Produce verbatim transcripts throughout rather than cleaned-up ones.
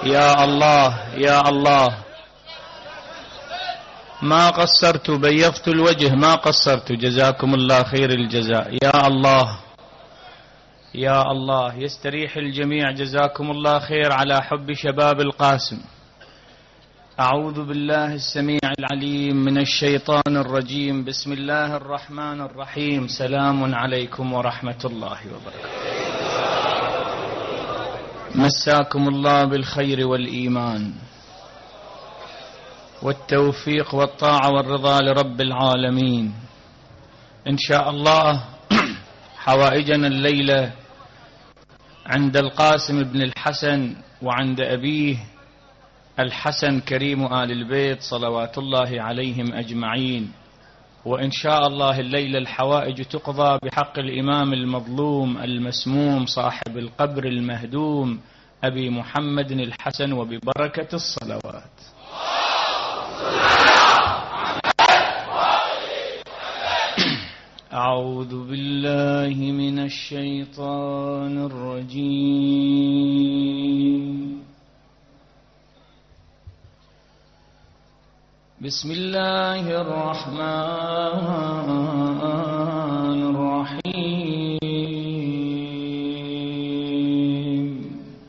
يا الله يا الله، ما قصرت، بيضت الوجه ما قصرت، جزاكم الله خير الجزاء. يا الله يا الله، يستريح الجميع، جزاكم الله خير على حب شباب القاسم. أعوذ بالله السميع العليم من الشيطان الرجيم، بسم الله الرحمن الرحيم. سلام عليكم ورحمة الله وبركاته. مساكم الله بالخير والإيمان والتوفيق والطاعة والرضا لرب العالمين. إن شاء الله حوائجنا الليلة عند القاسم بن الحسن وعند أبيه الحسن كريم آل البيت صلوات الله عليهم أجمعين. وإن شاء الله الليلة الحوائج تقضى بحق الإمام المظلوم المسموم صاحب القبر المهدوم أبي محمد الحسن، وببركة الصلوات. أعوذ بالله من الشيطان الرجيم. بسم الله الرحمن الرحيم.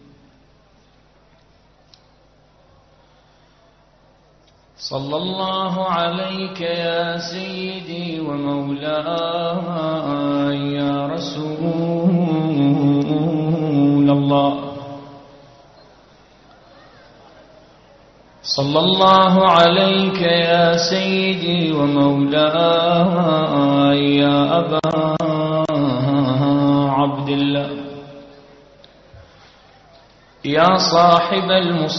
صلى الله عليك يا سيدي ومولاي يا رسول الله. صلى الله عليك يا سيدي ومولاي يا أبا عبد الله، يا صاحب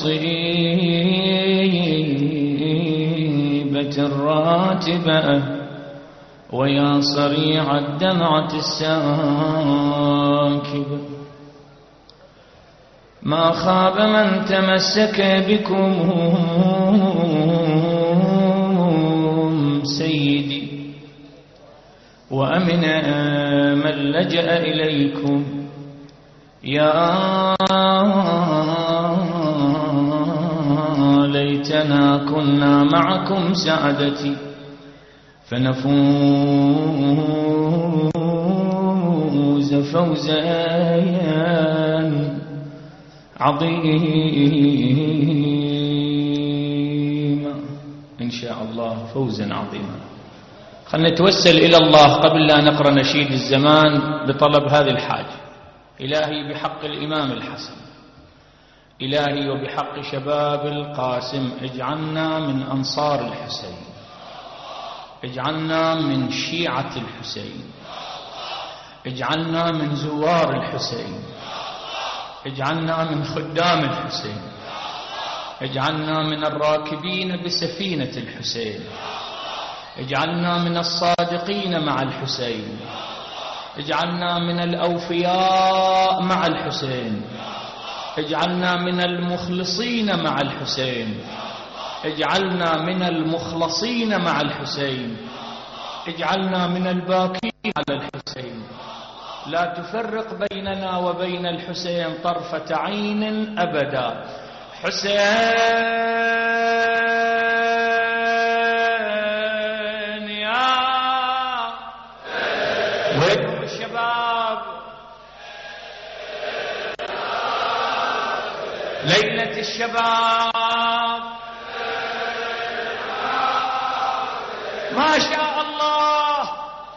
المصيبة الراتبة، ويا صريع الدمعة الساكبة. ما خاب من تمسك بكم سيدي، وأمن من لجأ إليكم. يا ليتنا كنا معكم سعادتي، فنفوز فوزا عظيما إن شاء الله، فوزا عظيما. خلنا نتوسل إلى الله قبل لا نقرأ نشيد الزمان بطلب هذه الحاجة. إلهي بحق الإمام الحسن، إلهي وبحق شباب القاسم، اجعلنا من أنصار الحسين، اجعلنا من شيعة الحسين، اجعلنا من زوار الحسين، اجعلنا من خدام الحسين، اجعلنا من الراكبين بسفينة الحسين، اجعلنا من الصادقين مع الحسين، اجعلنا من الأوفياء مع الحسين، اجعلنا من المخلصين مع الحسين، اجعلنا من المخلصين مع الحسين، اجعلنا من الباكين على الحسين. لا تفرق بيننا وبين الحسين طرفة عين أبدا. حسين يا وين الشباب؟ ليلة الشباب ما شاء الله.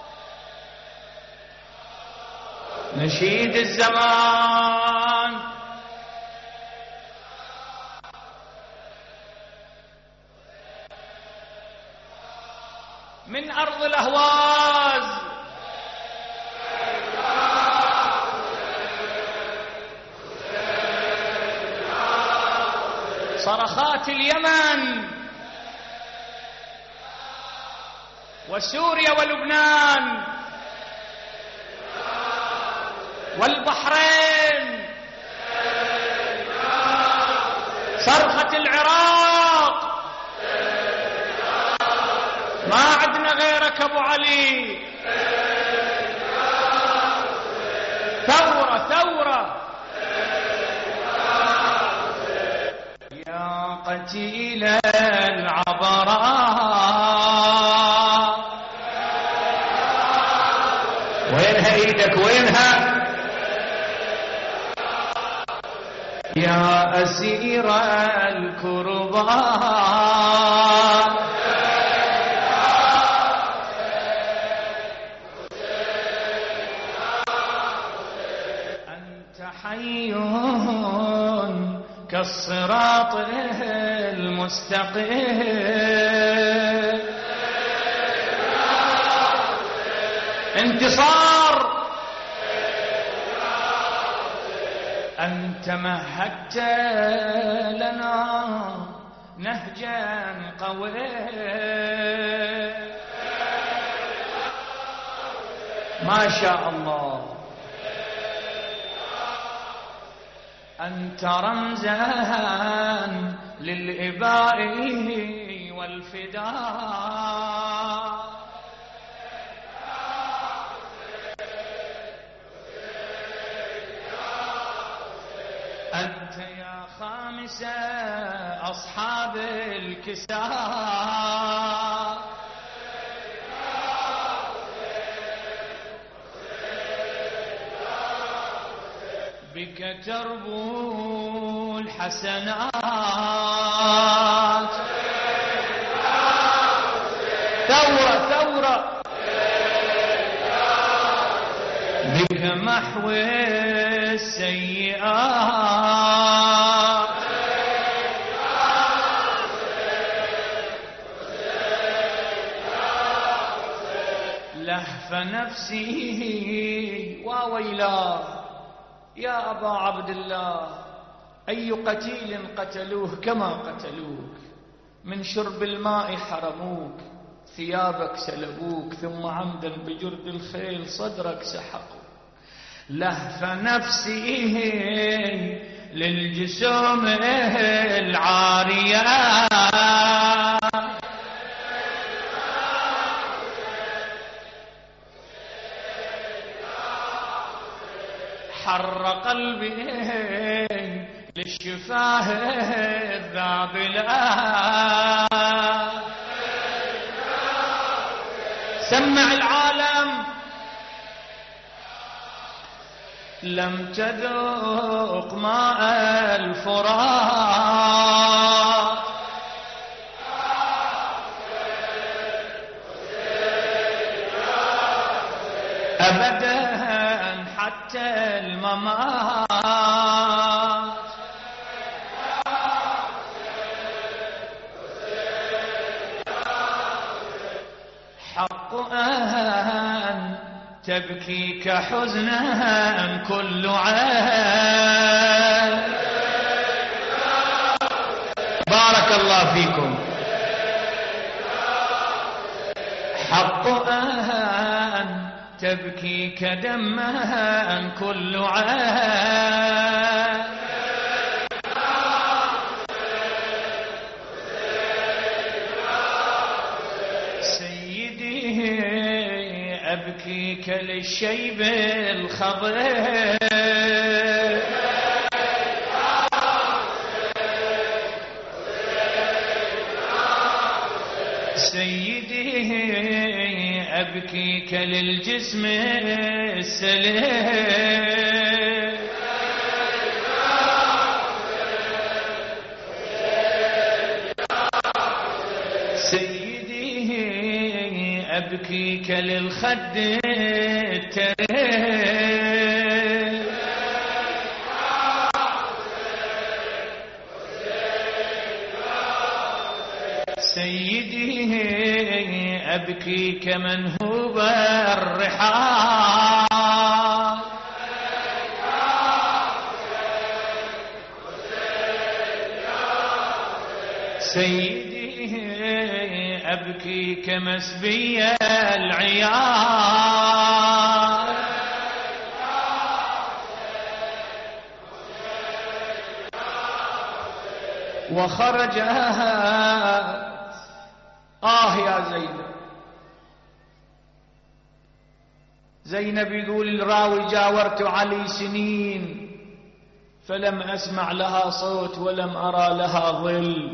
نشيد الزمان من أرض الأهواز، صرخات اليمن وسوريا ولبنان والبحرين، صرخة العراق. ما عدنا غيرك أبو علي. ثورة ثورة قتيل العبراء. وينها ايدك وينها؟ يا أسير الكرباء أنت حي كالصراط المستقيم. انتصار. أنت مهدت لنا نهجا قويا. ما شاء الله. أنت رمزا للإباء والفداء. أنت يا خامس أصحاب الكساء. بك تربو الحسنات. ثورة ثورة. بك محو السيئات. لهف نفسي وويلاه يا أبا عبد الله. أي قتيل قتلوه كما قتلوك. من شرب الماء حرموك، ثيابك سلبوك، ثم عمدا بجرد الخيل صدرك سحقوا. لهف نفسي للجسوم العارية. حر قلبي للشفاه الذابلة. سمع العالم. لم تذوق ماء الفرات. أبدا حتى الممات. حق أن تبكيك حزنا كل عين. بارك الله فيكم. حق أن تبكيك دمها كل عين. سيدي أبكيك للشيب الخضر. سيدي أبكيك للجسم السليم. سيدي أبكيك للخد التريم. سيدي أبكيك منهوب الرحال. سيدي أبكيك مسبي العيال. وخرج آه يا زينب. زينب يقول الراوي جاورت علي سنين فلم أسمع لها صوت ولم أرى لها ظل.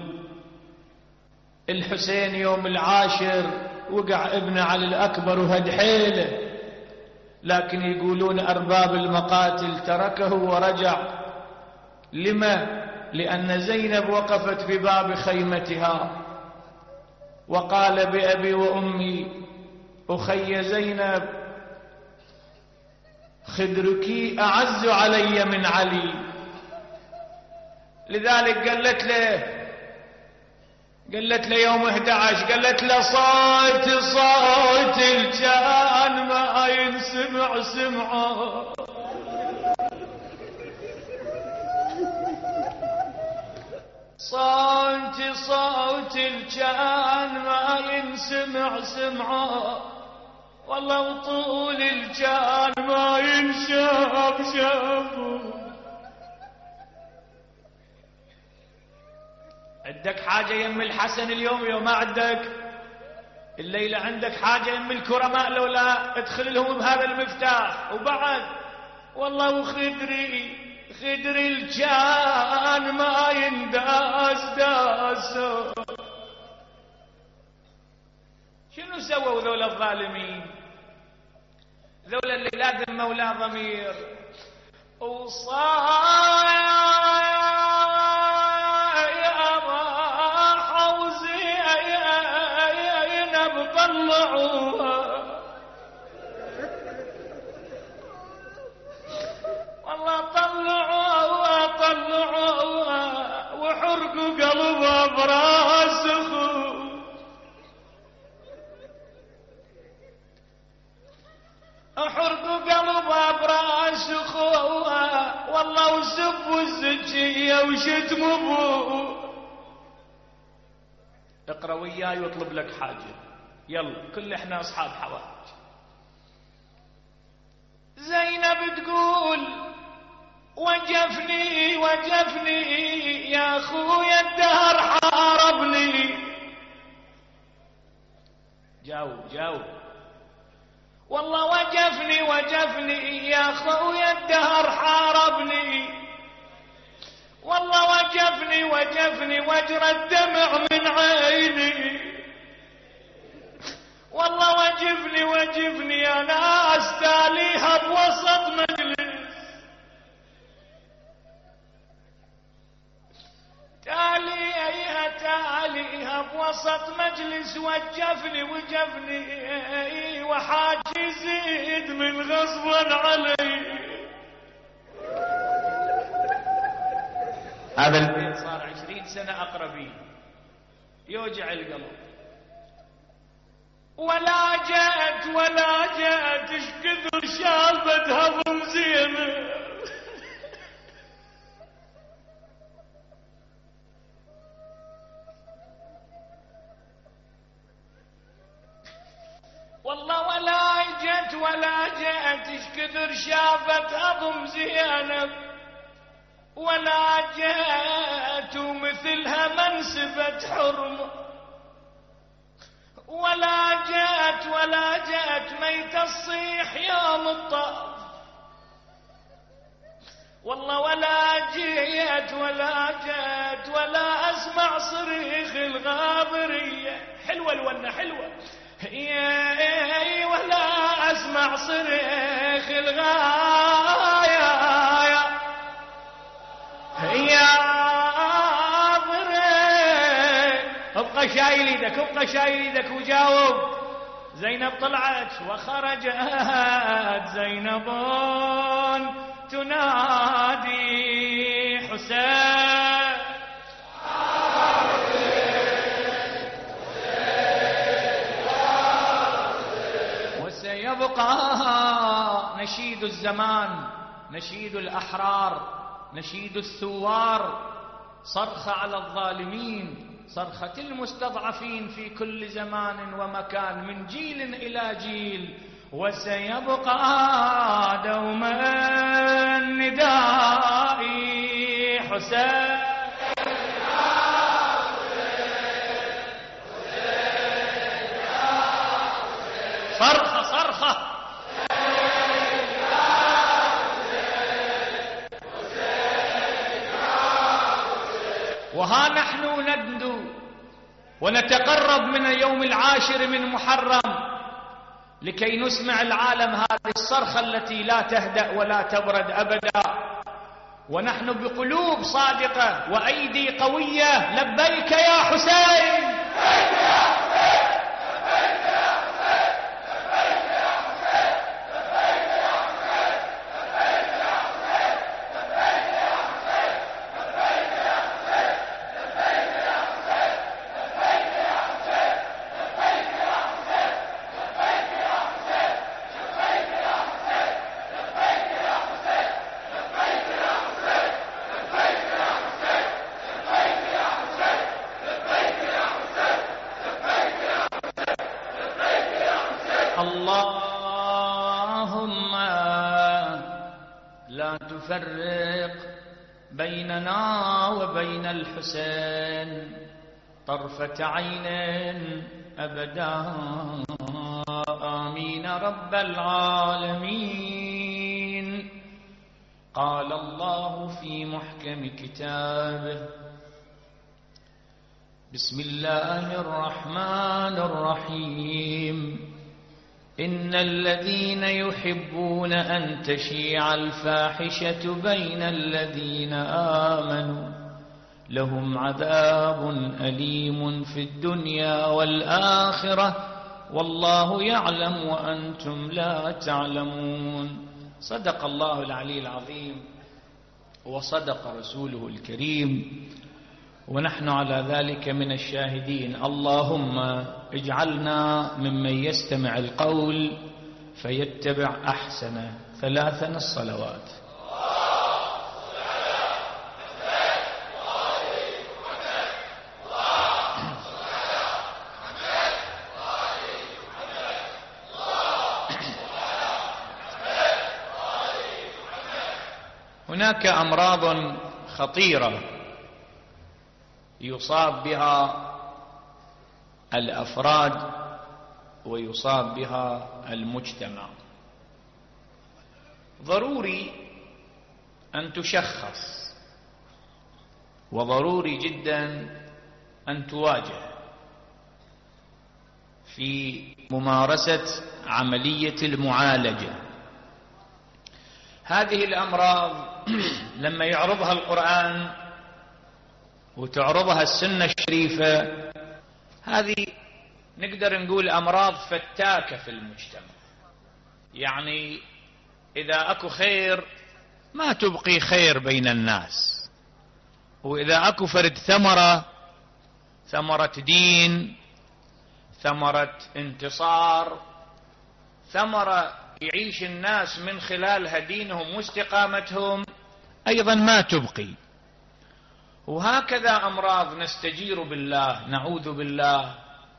الحسين يوم العاشر وقع ابن علي الأكبر وهد حيله، لكن يقولون أرباب المقاتل تركه ورجع. لما؟ لأن زينب وقفت في باب خيمتها وقال بأبي وأمي أخي زينب خدرك أعز علي من علي. لذلك قالت له قالت له يوم أحد عشر قالت له صوت صوت الجان ما ينسمع سمعه، صوت صوت الجان ما ينسمع سمعه، والله وطول الجان ما ينشاف شافه. عندك حاجة يم الحسن اليوم؟ يوم ما عندك الليلة عندك حاجة يم الكرماء لولا ادخل لهم بهذا المفتاح. وبعد والله وخدري خدري الجان ما ينداس داسه. شنو سووا ذولا الظالمين؟ ذولا اللي لازم مولاه ضمير وصايا طلعوها والله طلعوها طلعوها وحرقوا قلبها براس اخو. حرقوا قلبها براس اخوها والله وسبوا الزكية وشتموا ابوه. اقرا وياي واطلب لك حاجه، يلا كل احنا اصحاب حوائج. زينب تقول وجفني وجفني يا اخويا الدهر حاربني. جاوب جاوب. والله وجفني وجفني يا اخويا الدهر حاربني، والله وجفني وجفني وجرى الدمع من عيني، والله وجفني وجفني انا استاليها بوسط مجلس، تاليها تاليها بوسط مجلس وجفني وجفني وحاج يزيد من غصبا علي. هذا البيت صار عشرين سنة أقربين يوجع القلب. ولا جاءت ولا جاءت ايش كثر شابت هضم زينب. والله ولا جت ولا جاءت ايش كثر شافت هضم زينب، ولا جاءت مثلها منسبة حرمة، ولا جاءت ولا جاءت ميت الصيح يوم الطاف، والله ولا جيت ولا جاءت ولا اسمع صريخ الغابرية. حلوة الونة حلوة يا ولا اسمع صريخ الغاية يا ضري. ابقى شايل ايدك ابقى شايل ايدك وجاوب. زينب طلعت وخرجت زينب تنادي حسين وسيبقى نشيد الزمان، نشيد الأحرار، نشيد الثوار، صرخة على الظالمين، صرخة المستضعفين في كل زمان ومكان من جيل إلى جيل. وسيبقى دوما ندائي حسين صرخة صرخة وها نحن ندنو ونتقرب من اليوم العاشر من محرم لكي نسمع العالم هذه الصرخة التي لا تهدأ ولا تبرد أبدا، ونحن بقلوب صادقة وأيدي قوية. لبيك يا حسين. اللهم لا تفرق بيننا وبين الحسين طرفة عين أبدا. آمين رب العالمين. قال الله في محكم كتابه: بسم الله الرحمن الرحيم. إن الذين يحبون أن تشيع الفاحشة بين الذين آمنوا لهم عذاب أليم في الدنيا والآخرة والله يعلم وأنتم لا تعلمون. صدق الله العلي العظيم وصدق رسوله الكريم، ونحن على ذلك من الشاهدين. اللهم اجعلنا ممن يستمع القول فيتبع أحسنه. ثلاثا الصلوات. هناك أمراض خطيرة يصاب بها الأفراد ويصاب بها المجتمع. ضروري أن تشخص، وضروري جدا أن تواجه في ممارسة عملية المعالجة. هذه الأمراض لما يعرضها القرآن وتعرضها السنة الشريفة، هذه نقدر نقول أمراض فتاكة في المجتمع. يعني إذا أكو خير ما تبقي خير بين الناس، وإذا أكو فرد ثمرة، ثمرة دين، ثمرة انتصار، ثمرة يعيش الناس من خلالها دينهم واستقامتهم، أيضا ما تبقي. وهكذا أمراض نستجير بالله، نعوذ بالله،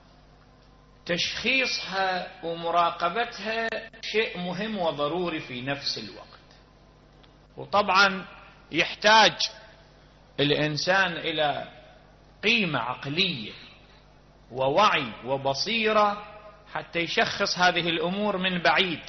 تشخيصها ومراقبتها شيء مهم وضروري في نفس الوقت. وطبعا يحتاج الإنسان إلى قيمة عقلية ووعي وبصيرة حتى يشخص هذه الأمور من بعيد،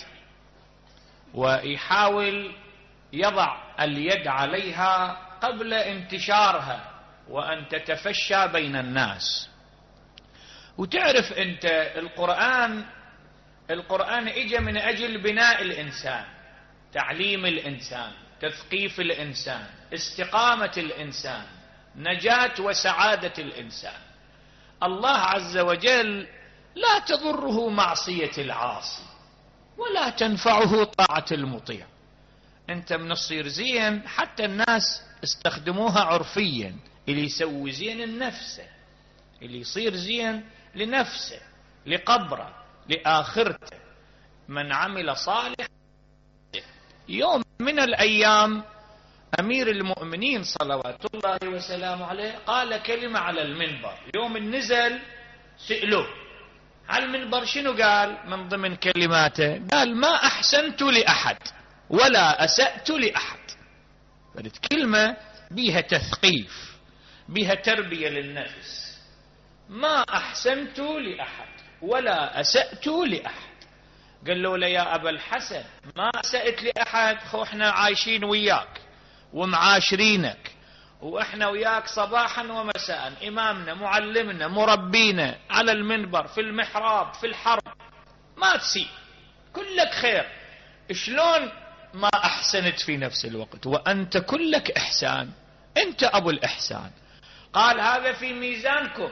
ويحاول يضع اليد عليها قبل انتشارها وأن تتفشى بين الناس. وتعرف أنت القرآن القرآن إجا من أجل بناء الإنسان، تعليم الإنسان، تثقيف الإنسان، استقامة الإنسان، نجاة وسعادة الإنسان. الله عز وجل لا تضره معصية العاصي ولا تنفعه طاعة المطيع. أنت من الصير زين، حتى الناس استخدموها عرفيا، اللي يسوي زين لنفسه، اللي يصير زين لنفسه، لقبره، لآخرته. من عمل صالح. يوم من الأيام أمير المؤمنين صلوات الله وسلامه عليه قال كلمة على المنبر. يوم النزل سئلوه على المنبر شنو قال من ضمن كلماته؟ قال: ما أحسنت لأحد ولا أسأت لأحد. فلت كلمة بيها تثقيف، بيها تربية للنفس. ما أحسنت لأحد ولا أسأت لأحد. قال له: لا يا أبا الحسن، ما أسأت لأحد، خو احنا عايشين وياك ومعاشرينك وإحنا وياك صباحا ومساء، إمامنا معلمنا مربينا على المنبر في المحراب في الحرب، ما تسيء، كلك خير. شلون ما أحسنت في نفس الوقت وأنت كلك إحسان، أنت أبو الإحسان. قال هذا في ميزانكم،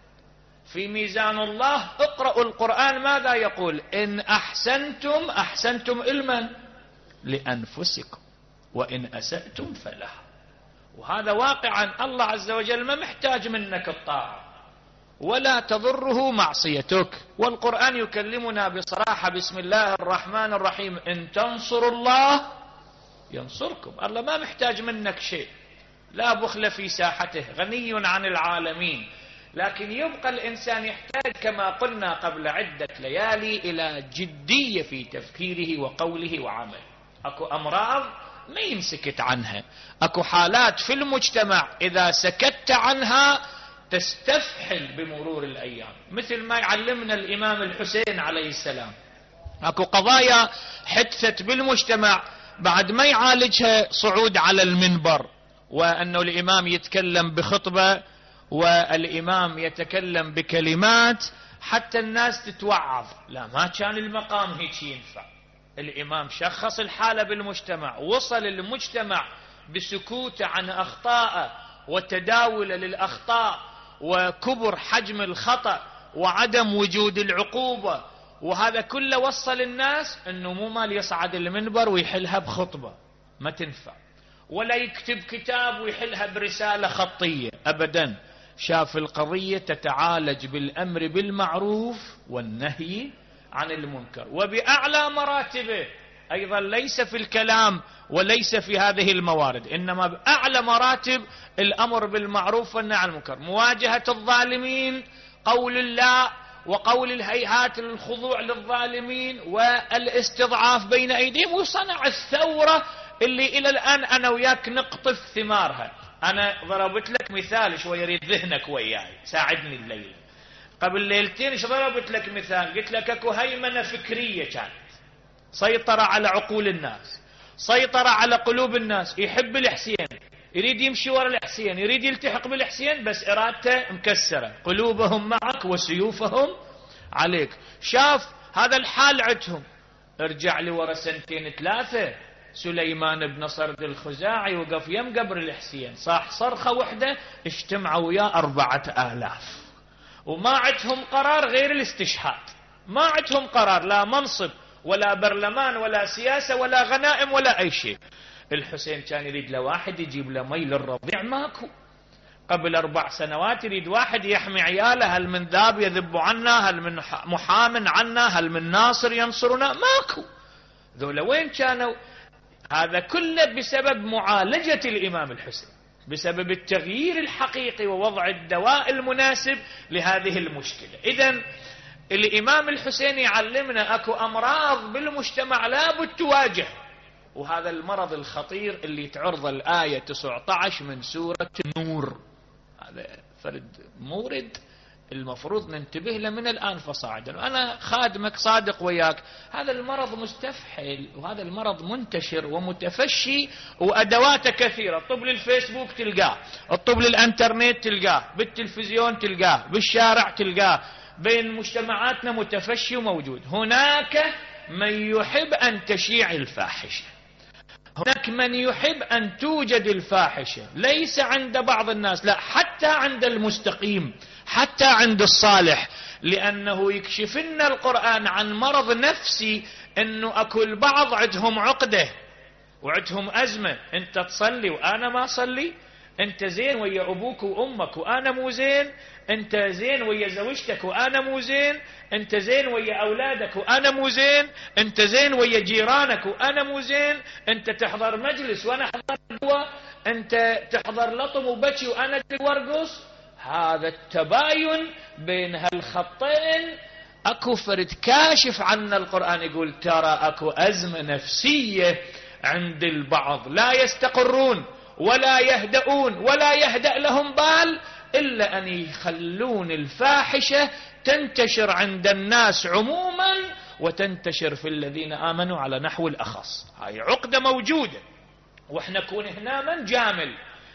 في ميزان الله. اقرأوا القرآن ماذا يقول؟ إن أحسنتم أحسنتم إلمن لأنفسكم وإن أسأتم فلها. وهذا واقعا الله عز وجل ما محتاج منك الطاعة ولا تضره معصيتك. والقرآن يكلمنا بصراحة، بسم الله الرحمن الرحيم، إن تنصروا الله ينصركم. الله ما محتاج منك شيء، لا بخل في ساحته، غني عن العالمين. لكن يبقى الإنسان يحتاج كما قلنا قبل عدة ليالي إلى جدية في تفكيره وقوله وعمله. أكو أمراض ما ينسكت عنها، أكو حالات في المجتمع إذا سكت عنها تستفحل بمرور الأيام، مثل ما يعلمنا الإمام الحسين عليه السلام. أكو قضايا حدثت بالمجتمع بعد ما يعالجها صعود على المنبر، وأنه الإمام يتكلم بخطبة والإمام يتكلم بكلمات حتى الناس تتوعظ. لا، ما كان المقام هيك ينفع. الإمام شخص الحالة بالمجتمع، وصل المجتمع بسكوته عن أخطائه وتداول للأخطاء وكبر حجم الخطأ وعدم وجود العقوبة، وهذا كله وصل الناس أنه مو مال يصعد المنبر ويحلها بخطبة، ما تنفع، ولا يكتب كتاب ويحلها برسالة خطية أبدا. شاف القضية تتعالج بالأمر بالمعروف والنهي عن المنكر، وبأعلى مراتبه أيضا، ليس في الكلام وليس في هذه الموارد، إنما بأعلى مراتب الأمر بالمعروف والنهي عن المنكر، مواجهة الظالمين، قول الله وقول الهيهات للخضوع للظالمين والاستضعاف بين أيديهم، وصنع الثورة اللي إلى الآن أنا وياك نقطف ثمارها. أنا ضربت لك مثال شوي يريد ذهنك وياي، ساعدني الليلة. قبل ليلتين ايش ضربت لك مثال؟ قلت لك اكو هيمنة فكرية كانت سيطرة على عقول الناس، سيطرة على قلوب الناس، يحب الحسين، يريد يمشي ورا الحسين، يريد يلتحق بالحسين، بس ارادته مكسرة، قلوبهم معك وسيوفهم عليك. شاف هذا الحال عندهم، ارجع لي ورا سنتين ثلاثة، سليمان بن صرد الخزاعي وقف يم قبر الحسين، صاح صرخة وحدة اجتمعوا وياه أربعة آلاف، وما عندهم قرار غير الاستشهاد، ما عندهم قرار، لا منصب ولا برلمان ولا سياسة ولا غنائم ولا أي شيء. الحسين كان يريد له واحد يجيب له مي للرضيع، ماكو. قبل أربع سنوات يريد واحد يحمي عياله، هل من ذاب يذب عنا، هل من محام عنا، هل من ناصر ينصرنا، ماكو. ذولا وين كانوا؟ هذا كله بسبب معالجة الإمام الحسين، بسبب التغيير الحقيقي ووضع الدواء المناسب لهذه المشكلة. إذن الإمام الحسين يعلمنا أكو أمراض بالمجتمع لابد تواجه، وهذا المرض الخطير اللي تعرض الآية تسعة عشر من سورة النور، هذا فرد مورد المفروض ننتبه له من الآن فصاعدا. أنا خادمك صادق وياك، هذا المرض مستفحل، وهذا المرض منتشر ومتفشي، وأدواته كثيرة. الطب للفيسبوك تلقاه، الطب للأنترنت تلقاه، بالتلفزيون تلقاه، بالشارع تلقاه، بين مجتمعاتنا متفشي وموجود. هناك من يحب أن تشيع الفاحشة، هناك من يحب أن توجد الفاحشة، ليس عند بعض الناس، لا، حتى عند المستقيم، حتى عند الصالح، لأنه يكشف لنا القرآن عن مرض نفسي، أنه أكو البعض عندهم عقدة وعندهم أزمة، أنت تصلي وأنا ما أصلي، أنت زين ويا أبوك وأمك وأنا مو زين، أنت زين ويا زوجتك وأنا مو زين، أنت زين ويا أولادك وأنا مو زين، أنت زين ويا جيرانك وأنا مو زين، أنت تحضر مجلس وأنا أحضر دواء، أنت تحضر لطم وبكي وأنا وارقص. هذا التباين بين هالخطين أكو فرد كاشف عنا القرآن، يقول ترى أكو أزمة نفسية عند البعض، لا يستقرون ولا يهدؤون ولا يهدأ لهم بال إلا أن يخلون الفاحشة تنتشر عند الناس عموما وتنتشر في الذين آمنوا على نحو الأخص. هاي عقدة موجودة، وإحنا كون هنا من جامل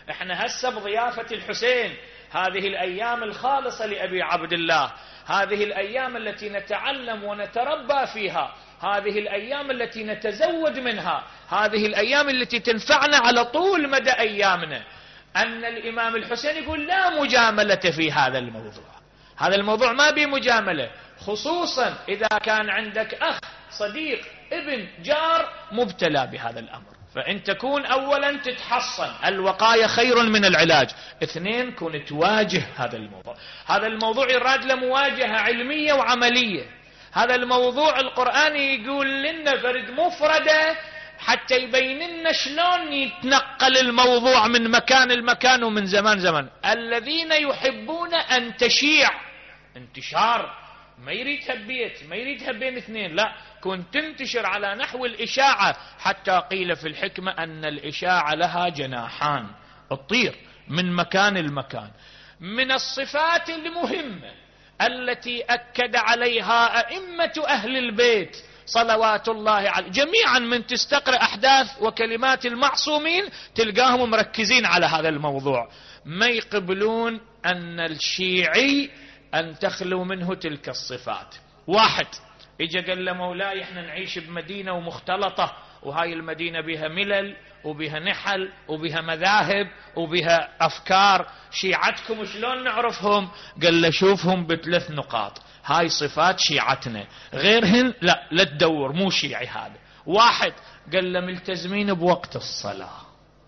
احنا هسه بضيافة الحسين، هذه الأيام الخالصة لأبي عبد الله، هذه الأيام التي نتعلم ونتربى فيها، هذه الأيام التي نتزود منها، هذه الأيام التي تنفعنا على طول مدى أيامنا. أن الإمام الحسين يقول لا مجاملة في هذا الموضوع، هذا الموضوع ما به مجاملة، خصوصا إذا كان عندك أخ صديق ابن جار مبتلى بهذا الأمر. فإن تكون أولا تتحصن، الوقاية خير من العلاج. اثنين، كون تواجه هذا الموضوع. هذا الموضوع يراد له مواجهة علمية وعملية. هذا الموضوع القرآن يقول لنا فرد مفردة حتى يبين لنا شلون يتنقل الموضوع من مكان لمكان ومن زمان زمان. الذين يحبون أن تشيع، انتشار، ما يريدها ببيت، ما يريدها بين اثنين، لا، كن تنتشر على نحو الإشاعة. حتى قيل في الحكمة أن الإشاعة لها جناحان، تطير من مكان لمكان. من الصفات المهمة التي أكد عليها أئمة أهل البيت صلوات الله عليه جميعا، من تستقرأ أحداث وكلمات المعصومين تلقاهم مركزين على هذا الموضوع، ما يقبلون أن الشيعي أن تخلو منه تلك الصفات. واحد إجا قال له مولاي احنا نعيش بمدينة ومختلطة، وهاي المدينة بها ملل وبها نحل وبها مذاهب وبها أفكار، شيعتكم شلون نعرفهم؟ قال له شوفهم بثلاث نقاط، هاي صفات شيعتنا، غيرهن لا لا تدور، مو شيعي هذا. واحد قال له ملتزمين بوقت الصلاة،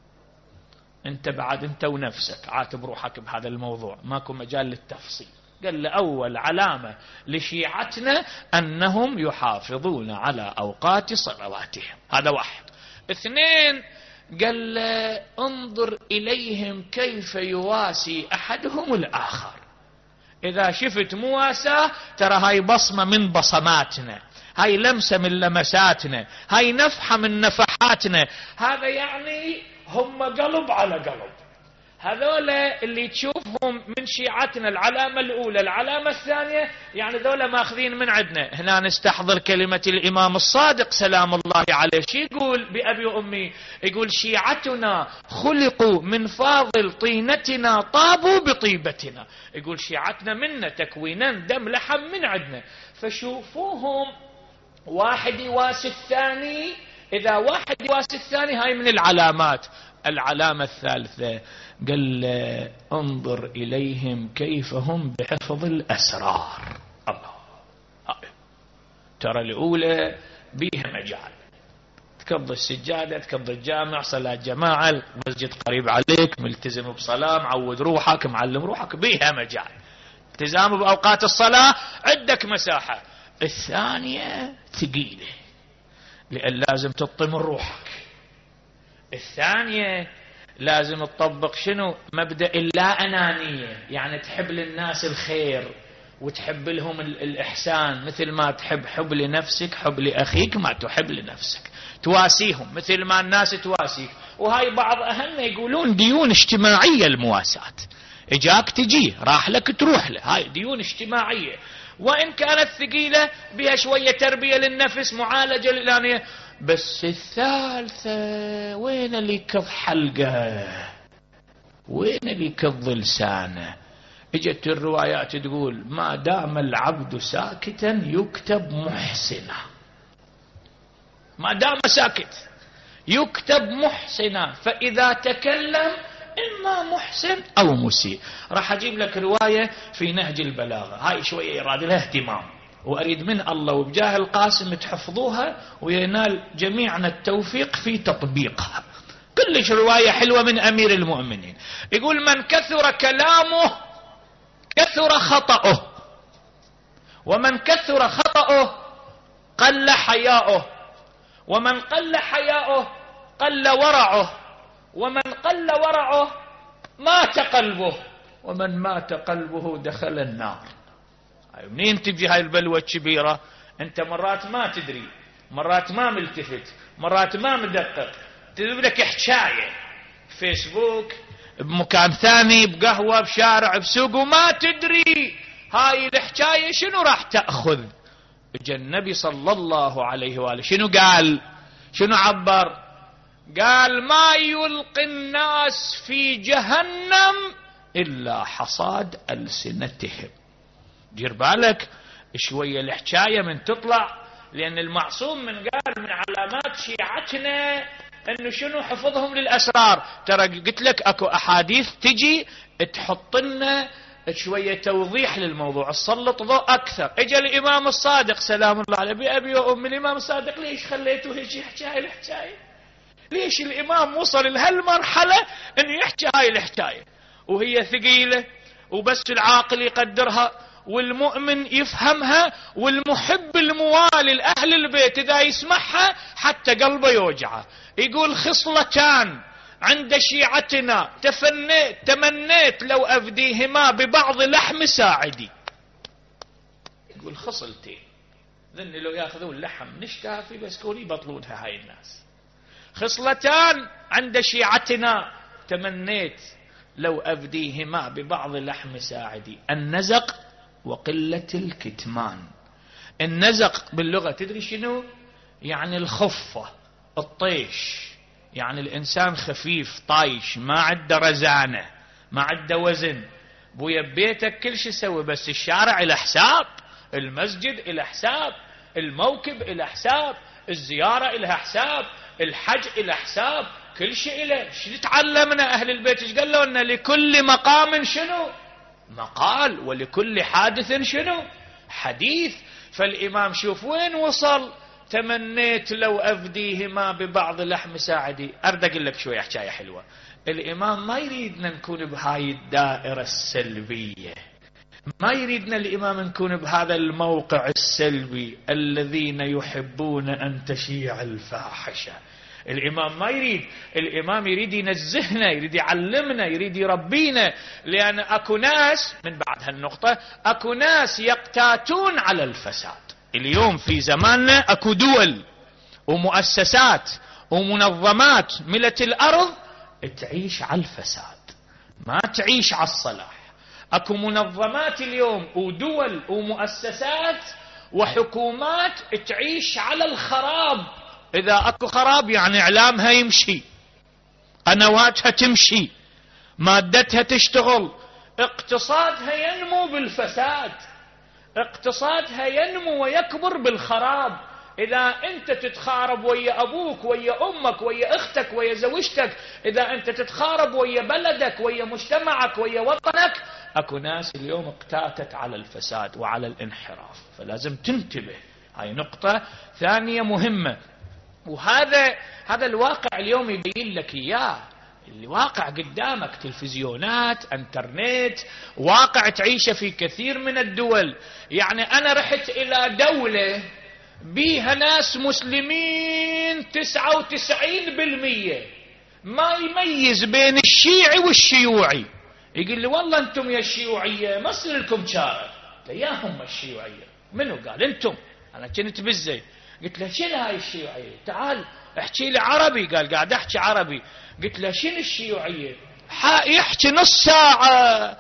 انت بعد انت ونفسك عاتب روحك بهذا الموضوع، ماكو مجال للتفصيل. قال له أول علامة لشيعتنا أنهم يحافظون على أوقات صلواتهم، هذا واحد. اثنين قال له انظر إليهم كيف يواسي أحدهم الآخر، إذا شفت مواساة ترى هاي بصمة من بصماتنا، هاي لمسة من لمساتنا، هاي نفحة من نفحاتنا. هذا يعني هم قلب على قلب. هذولا اللي تشوفهم من شيعتنا العلامة الأولى. العلامة الثانية يعني ذولا ماخذين من عندنا. هنا نستحضر كلمة الإمام الصادق سلام الله عليه، شي يقول بأبي وأمي؟ يقول شيعتنا خلقوا من فاضل طينتنا طابوا بطيبتنا. يقول شيعتنا منا تكوينا دم لحم من عندنا. فشوفوهم واحد يواسي الثاني، إذا واحد يواسي الثاني هاي من العلامات. العلامة الثالثة قال انظر إليهم كيف هم بحفظ الأسرار. الله، ترى الأولى بيها مجال، تقضي السجادة، تقضي الجامع، صلاة جماعة، المسجد قريب عليك، ملتزم بصلاة، معود روحك، معلم روحك، بيها مجال. التزام بأوقات الصلاة عندك مساحة. الثانية ثقيلة لأن لازم تطمن روحك. الثانية لازم تطبق شنو؟ مبدأ اللا أنانية، يعني تحب للناس الخير وتحب لهم الإحسان، مثل ما تحب حب لنفسك حب لأخيك ما تحب لنفسك، تواسيهم مثل ما الناس تواسيك. وهاي بعض أهلنا يقولون ديون اجتماعية المواساة، إجاك تجي، راح لك تروح له، هاي ديون اجتماعية. وإن كانت ثقيلة بها شوية تربية للنفس، معالجة للأنية. بس الثالثة وين اللي يكض حلقه، وين اللي يكض لسانه؟ اجت الروايات تقول ما دام العبد ساكتا يكتب محسنا، ما دام ساكت يكتب محسنا، فإذا تكلم إما محسن أو مسيء. راح أجيب لك رواية في نهج البلاغة، هاي شوية يراد لها اهتمام، وأريد من الله وبجاه القاسم تحفظوها وينال جميعنا التوفيق في تطبيقها. كلش رواية حلوة من أمير المؤمنين، يقول من كثر كلامه كثر خطأه، ومن كثر خطأه قل حياؤه، ومن قل حياؤه قل ورعه، ومن قل ورعه مات قلبه، ومن مات قلبه دخل النار. منين تجي هاي البلوة الكبيرة؟ انت مرات ما تدري، مرات ما ملتفت، مرات ما مدقق، تجيب لك حكاية فيسبوك، بمكان ثاني، بقهوة، بشارع، بسوق، وما تدري هاي الحكاية شنو راح تأخذ. اجا النبي صلى الله عليه وآله شنو قال؟ شنو عبر؟ قال ما يلقي الناس في جهنم إلا حصاد ألسنتهم. دير بالك شوية الحكاية من تطلع، لأن المعصوم من قال من علامات شيعتنا أنه شنو حفظهم للأسرار. ترى قلت لك أكو أحاديث تجي تحط لنا شوية توضيح للموضوع، تسلط ضوء أكثر. اجى الإمام الصادق سلام الله عليه بأبي وأم، الإمام الصادق ليش خليته هيك حكاية الحكاية؟ ليش الإمام وصل لهالمرحلة أن يحكي هاي الحكاية وهي ثقيلة وبس العاقل يقدرها والمؤمن يفهمها والمحب الموالي لأهل البيت إذا يسمعها حتى قلبه يوجعه. يقول خصلتان عند شيعتنا تفنيت تمنيت لو أفديهما ببعض لحم ساعدي. يقول خصلتين ذن لو ياخذون لحم نشتافي بس كوني يبطلونها هاي الناس. خصلتان عند شيعتنا تمنيت لو أفديهما ببعض لحم ساعدي: النزق وقلة الكتمان. النزق باللغة تدري شنو؟ يعني الخفة، الطيش، يعني الإنسان خفيف طايش ما عنده رزانة ما عنده وزن. بويا بيتك كل شيء سوي، بس الشارع إلى حساب، المسجد إلى حساب، الموكب إلى حساب، الزيارة إلى حساب، الحج إلى حساب، كل شيء إلى. شو تعلمنا أهل البيت؟ ايش قالوا لنا؟ لكل مقام شنو؟ مقال، ولكل حادث شنو؟ حديث. فالإمام شوف وين وصل، تمنيت لو أفديهما ببعض لحم ساعدي. أرد أقول لك شوية حكاية حلوة. الإمام ما يريدنا نكون بهاي الدائرة السلبية، ما يريدنا الإمام نكون بهذا الموقع السلبي الذين يحبون أن تشيع الفاحشة. الإمام ما يريد، الإمام يريد ينزهنا، يريد يعلمنا، يريد يربينا. لأن أكو ناس من بعد هالنقطة أكو ناس يقتاتون على الفساد. اليوم في زماننا أكو دول ومؤسسات ومنظمات ملت الأرض تعيش على الفساد ما تعيش على الصلاح. أكو منظمات اليوم ودول ومؤسسات وحكومات تعيش على الخراب. إذا أكو خراب يعني إعلامها يمشي، قنواتها تمشي، مادتها تشتغل، اقتصادها ينمو بالفساد، اقتصادها ينمو ويكبر بالخراب. إذا أنت تتخارب ويا أبوك ويا أمك ويا أختك ويا زوجتك، إذا أنت تتخارب ويا بلدك ويا مجتمعك ويا وطنك، أكو ناس اليوم اقتاتت على الفساد وعلى الانحراف. فلازم تنتبه. هاي نقطة ثانية مهمة. وهذا هذا الواقع اليوم يبين لك إياه. الواقع قدامك تلفزيونات، انترنت، واقع تعيشه في كثير من الدول. يعني أنا رحت إلى دولة بيها ناس مسلمين تسعة وتسعين بالمية، ما يميز بين الشيعي والشيوعي. يقول لي والله أنتم يا الشيوعية ما صير لكم شارع. ياهم الشيوعية. منو قال؟ أنتم. أنا كنت بالزي قلت له شنو هاي الشيوعية؟ تعال احكي لي عربي. قال قاعد احكي عربي. قلت له شنو الشيوعية؟ يحكي نص ساعة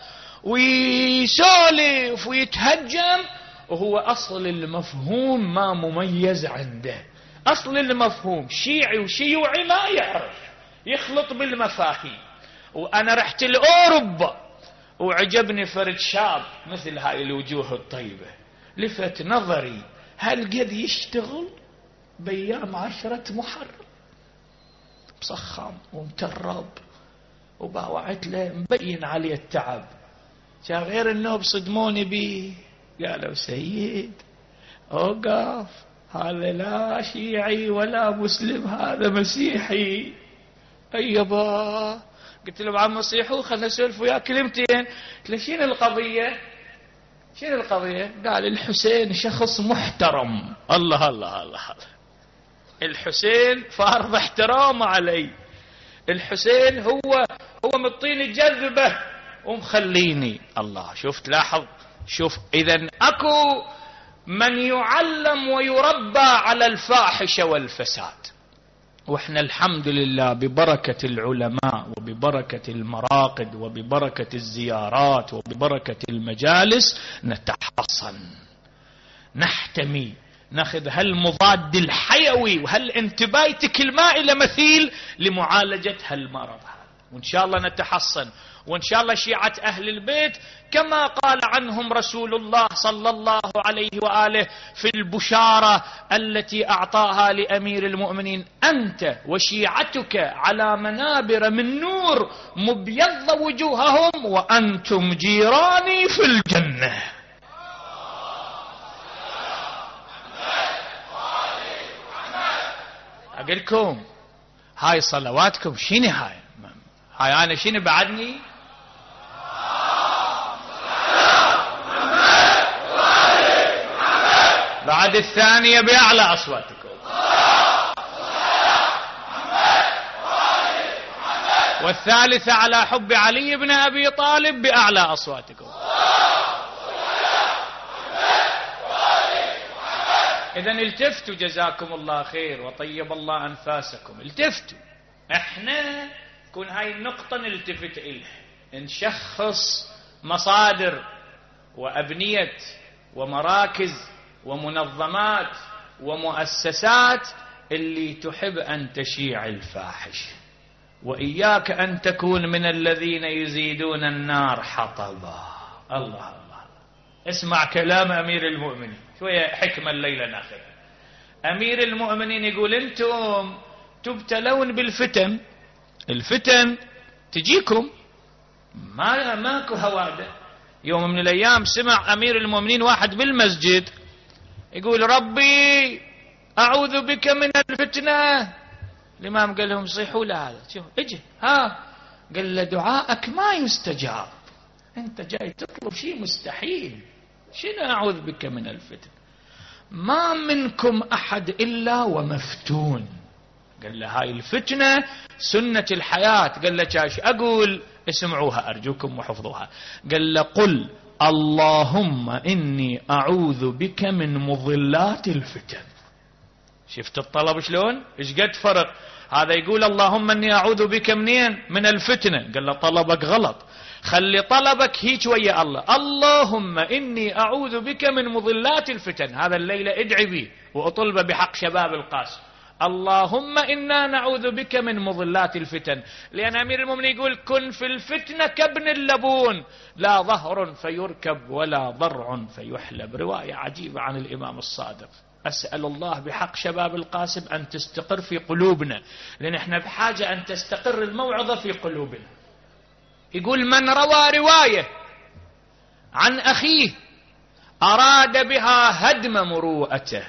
ويسولف ويتهجم، وهو أصل المفهوم ما مميز عنده. أصل المفهوم شيعي وشيوعي ما يعرف، يخلط بالمفاهيم. وأنا رحت لأوروبا وعجبني فرد شاب مثل هاي الوجوه الطيبة، لفت نظري هل قد يشتغل بأيام عشرة محرم، مصخم ومترب وباوعت له مبين عليه التعب. كان غير النوب صدموني بيه، قالوا سيد اوقف، هذا لا شيعي ولا مسلم، هذا مسيحي. ايبا قلت له عم مسيحو خلنا نسولف وياه كلمتين. قلت له شنو القضية؟ شنو القضية؟ قال الحسين شخص محترم. الله الله الله, الله. الحسين فارض احترام علي. الحسين هو هو مطيني الجذبة ومخليني. الله، شوف تلاحظ، شوف إذن أكو من يعلم ويربى على الفاحشة والفساد، وإحنا الحمد لله ببركة العلماء وببركة المراقد وببركة الزيارات وببركة المجالس نتحصن، نحتمي، ناخذ هالمضاد الحيوي وهالانتبايتك المائلة مثيل لمعالجة هالمرض هذا، وإن شاء الله نتحصن. وإن شاء الله شيعة أهل البيت كما قال عنهم رسول الله صلى الله عليه وآله في البشارة التي أعطاها لأمير المؤمنين: أنت وشيعتك على منابر من نور مبيض وجوههم وأنتم جيراني في الجنة. أقول لكم هاي صلواتكم شنو هاي؟ هاي أنا شنو بعدني؟ بعد الثانية بأعلى أصواتكم، والثالثة على حب علي بن أبي طالب بأعلى أصواتكم. إذن التفتوا جزاكم الله خير وطيب الله أنفاسكم، التفتوا. احنا كون هاي النقطة نلتفت إلها، نشخص مصادر وأبنية ومراكز ومنظمات ومؤسسات اللي تحب أن تشيع الفاحش، وإياك أن تكون من الذين يزيدون النار حطبا. الله الله، اسمع كلام أمير المؤمنين، شوية حكمة الليلة ناخذ. أمير المؤمنين يقول: أنتم تبتلون بالفتن، الفتن تجيكم، ما ماكو هوادة. يوم من الأيام سمع أمير المؤمنين واحد بالمسجد يقول: ربي أعوذ بك من الفتنة. الإمام قال لهم: صيحوا له هذا، شوف اجي ها. قال له: دعائك ما يستجاب، أنت جاي تطلب شيء مستحيل، شنو أعوذ بك من الفتنة؟ ما منكم أحد إلا ومفتون. قال له: هاي الفتنة سنة الحياة. قال له: شاش أقول؟ اسمعوها أرجوكم وحفظوها. قال له: قل اللهم إني أعوذ بك من مضلات الفتن. شفت الطلب شلون؟ إيش قد فرق؟ هذا يقول اللهم إني أعوذ بك منين؟ من الفتنة. قال له: طلبك غلط، خلي طلبك هيك ويا الله، اللهم إني أعوذ بك من مضلات الفتن. هذا الليلة ادعي بي وأطلب بحق شباب القاسم، اللهم إنا نعوذ بك من مضلات الفتن. لأن أمير المؤمنين يقول: كن في الفتنة كابن اللبون، لا ظهر فيركب ولا ضرع فيحلب. رواية عجيبة عن الإمام الصادق. أسأل الله بحق شباب القاسم أن تستقر في قلوبنا، لأن احنا بحاجة أن تستقر الموعظة في قلوبنا. يقول: من روى رواية عن أخيه أراد بها هدم مروءته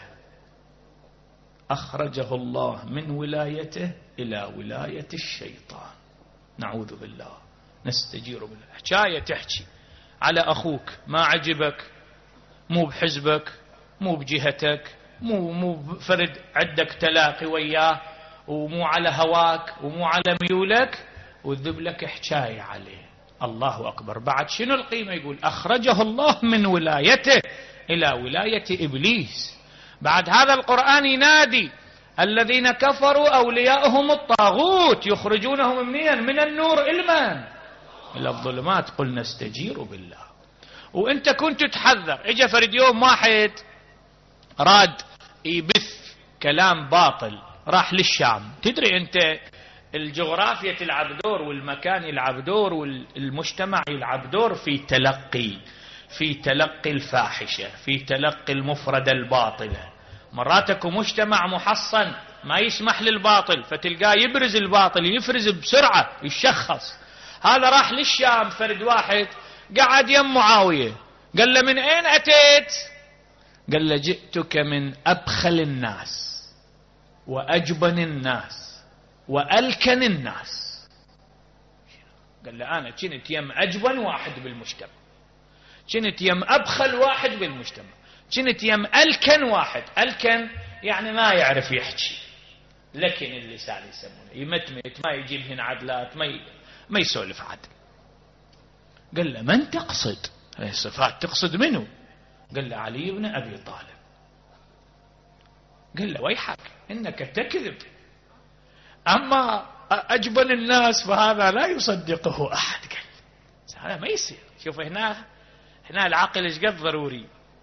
أخرجه الله من ولايته إلى ولاية الشيطان. نعوذ بالله، نستجير بالله. حكاية تحكي على أخوك ما عجبك، مو بحزبك، مو بجهتك، مو مو فرد عندك تلاقي وياه، ومو على هواك ومو على ميولك، وذب لك حكاية عليه. الله أكبر. بعد شنو القيمة؟ يقول: أخرجه الله من ولايته إلى ولاية إبليس. بعد هذا القرآن ينادي: الذين كفروا أولياءهم الطاغوت يخرجونهم منين؟ من النور إلمن إلى الظلمات. قل نستجير بالله. وانت كنت تحذر. اجى فرد يوم واحد راد يبث كلام باطل، راح للشام. تدري انت الجغرافيا تلعب دور، والمكان يلعب دور، والمجتمع يلعب دور في تلقي في تلقي الفاحشة، في تلقي المفردة الباطلة. مرات مجتمع محصن ما يسمح للباطل، فتلقاه يبرز الباطل، يفرز بسرعة، يشخص. هذا راح للشام فرد واحد قعد يم معاوية، قال له: من أين أتيت؟ قال له: جئتك من أبخل الناس وأجبن الناس وألكن الناس. قال له: أنا كنت يم أجبن واحد بالمجتمع، كنت يم أبخل واحد بالمجتمع، كنت يم ألكن واحد. ألكن يعني ما يعرف يحكي، لكن اللسان يسمونه يمتمت، ما يجيب هنا عدلات، ما ي... ما يسولف عدل. قال له: من تقصد؟ هذه الصفات تقصد منه؟ قال له: علي بن أبي طالب. قال له: ويحك إنك تكذب، أما أجبن الناس فهذا لا يصدقه أحد. قال هذا ما يصير. شوف هنا هنا العقل ايش قد ضروري.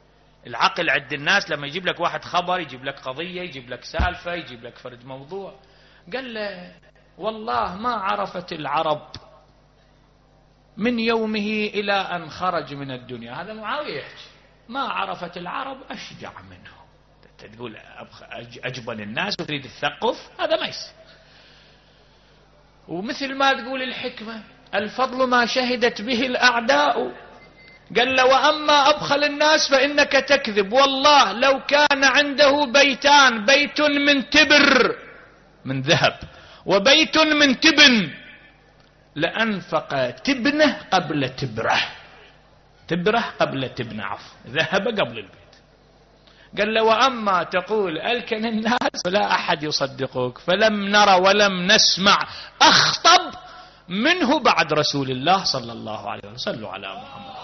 العقل عند الناس لما يجيب لك واحد خبر، يجيب لك قضية، يجيب لك سالفة، يجيب لك فرد موضوع. قال له والله ما عرفت العرب من يومه إلى أن خرج من الدنيا، هذا معاوية يحكي، ما عرفت العرب أشجع منه. تقول أجبن الناس وتريد الثقف، هذا ما يصير. ومثل ما تقول الحكمة الفضل ما شهدت به الأعداء. قال له وأما أبخل الناس فإنك تكذب، والله لو كان عنده بيتان، بيت من تبر من ذهب وبيت من تبن، لأنفق تبنه قبل تبره، تبره قبل تبنه، عفوا ذهب قبل البيت. قال له وأما تقول ألكن الناس فلا أحد يصدقك، فلم نرى ولم نسمع أخطب منه بعد رسول الله صلى الله عليه وسلم. صلوا على محمد.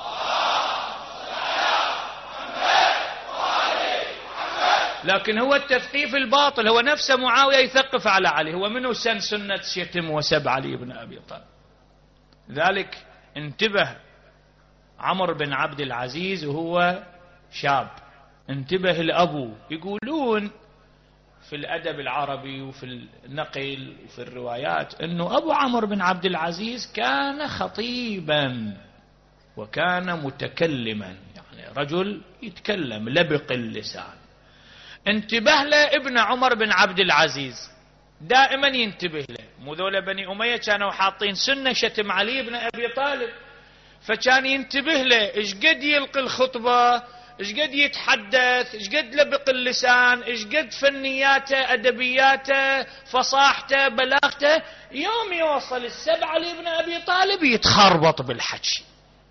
لكن هو التثقيف الباطل، هو نفسه معاوية يثقف على علي، هو منه سن سنة شتم وسب علي بن أبي طالب. ذلك انتبه عمر بن عبد العزيز وهو شاب، انتبه لأبوه. يقولون في الأدب العربي وفي النقل وفي الروايات أنه أبو عمر بن عبد العزيز كان خطيبا وكان متكلما، يعني رجل يتكلم لبق اللسان. انتبه له ابن عمر بن عبد العزيز، دائما ينتبه له. مو ذولا بني أمية كانوا حاطين سنة شتم علي بن أبي طالب، فكان ينتبه له ايش قد يلقي الخطبة، ايش قد يتحدث، ايش قد لبق اللسان، ايش قد فنياته، ادبياته، فصاحته، بلاغته. يوم يوصل السب علي بن ابي طالب يتخربط بالحكي،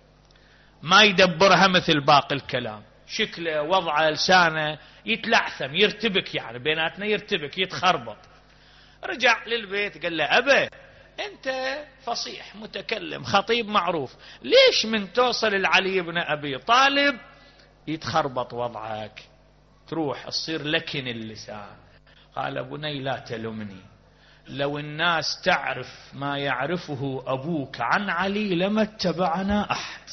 ما يدبرها مثل باقي الكلام، شكله وضعه لسانه يتلعثم، يرتبك، يعني بيناتنا يرتبك يتخربط. رجع للبيت قال له أبا أنت فصيح متكلم خطيب معروف، ليش من توصل لعلي بن أبي طالب يتخربط وضعك، تروح تصير لكن اللسان؟ قال بني لا تلمني، لو الناس تعرف ما يعرفه أبوك عن علي لما اتبعنا أحد.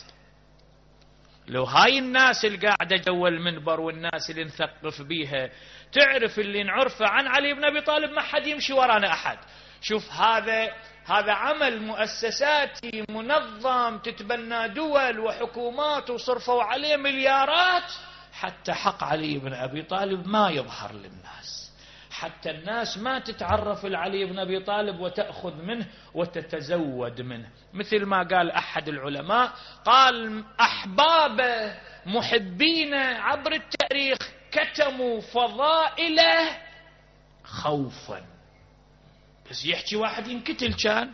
لو هاي الناس اللي قاعدة جوا المنبر والناس اللي نثقف بيها تعرف اللي نعرفه عن علي بن أبي طالب ما حد يمشي ورانا أحد. شوف هذا هذا عمل مؤسساتي منظم، تتبنى دول وحكومات وصرفوا عليه مليارات حتى حق علي بن أبي طالب ما يظهر للناس، حتى الناس ما تتعرف لعلي بن أبي طالب وتأخذ منه وتتزود منه. مثل ما قال أحد العلماء، قال أحباب محبين عبر التاريخ كتموا فضائله خوفا، بس يحكي واحد ينقتل كان،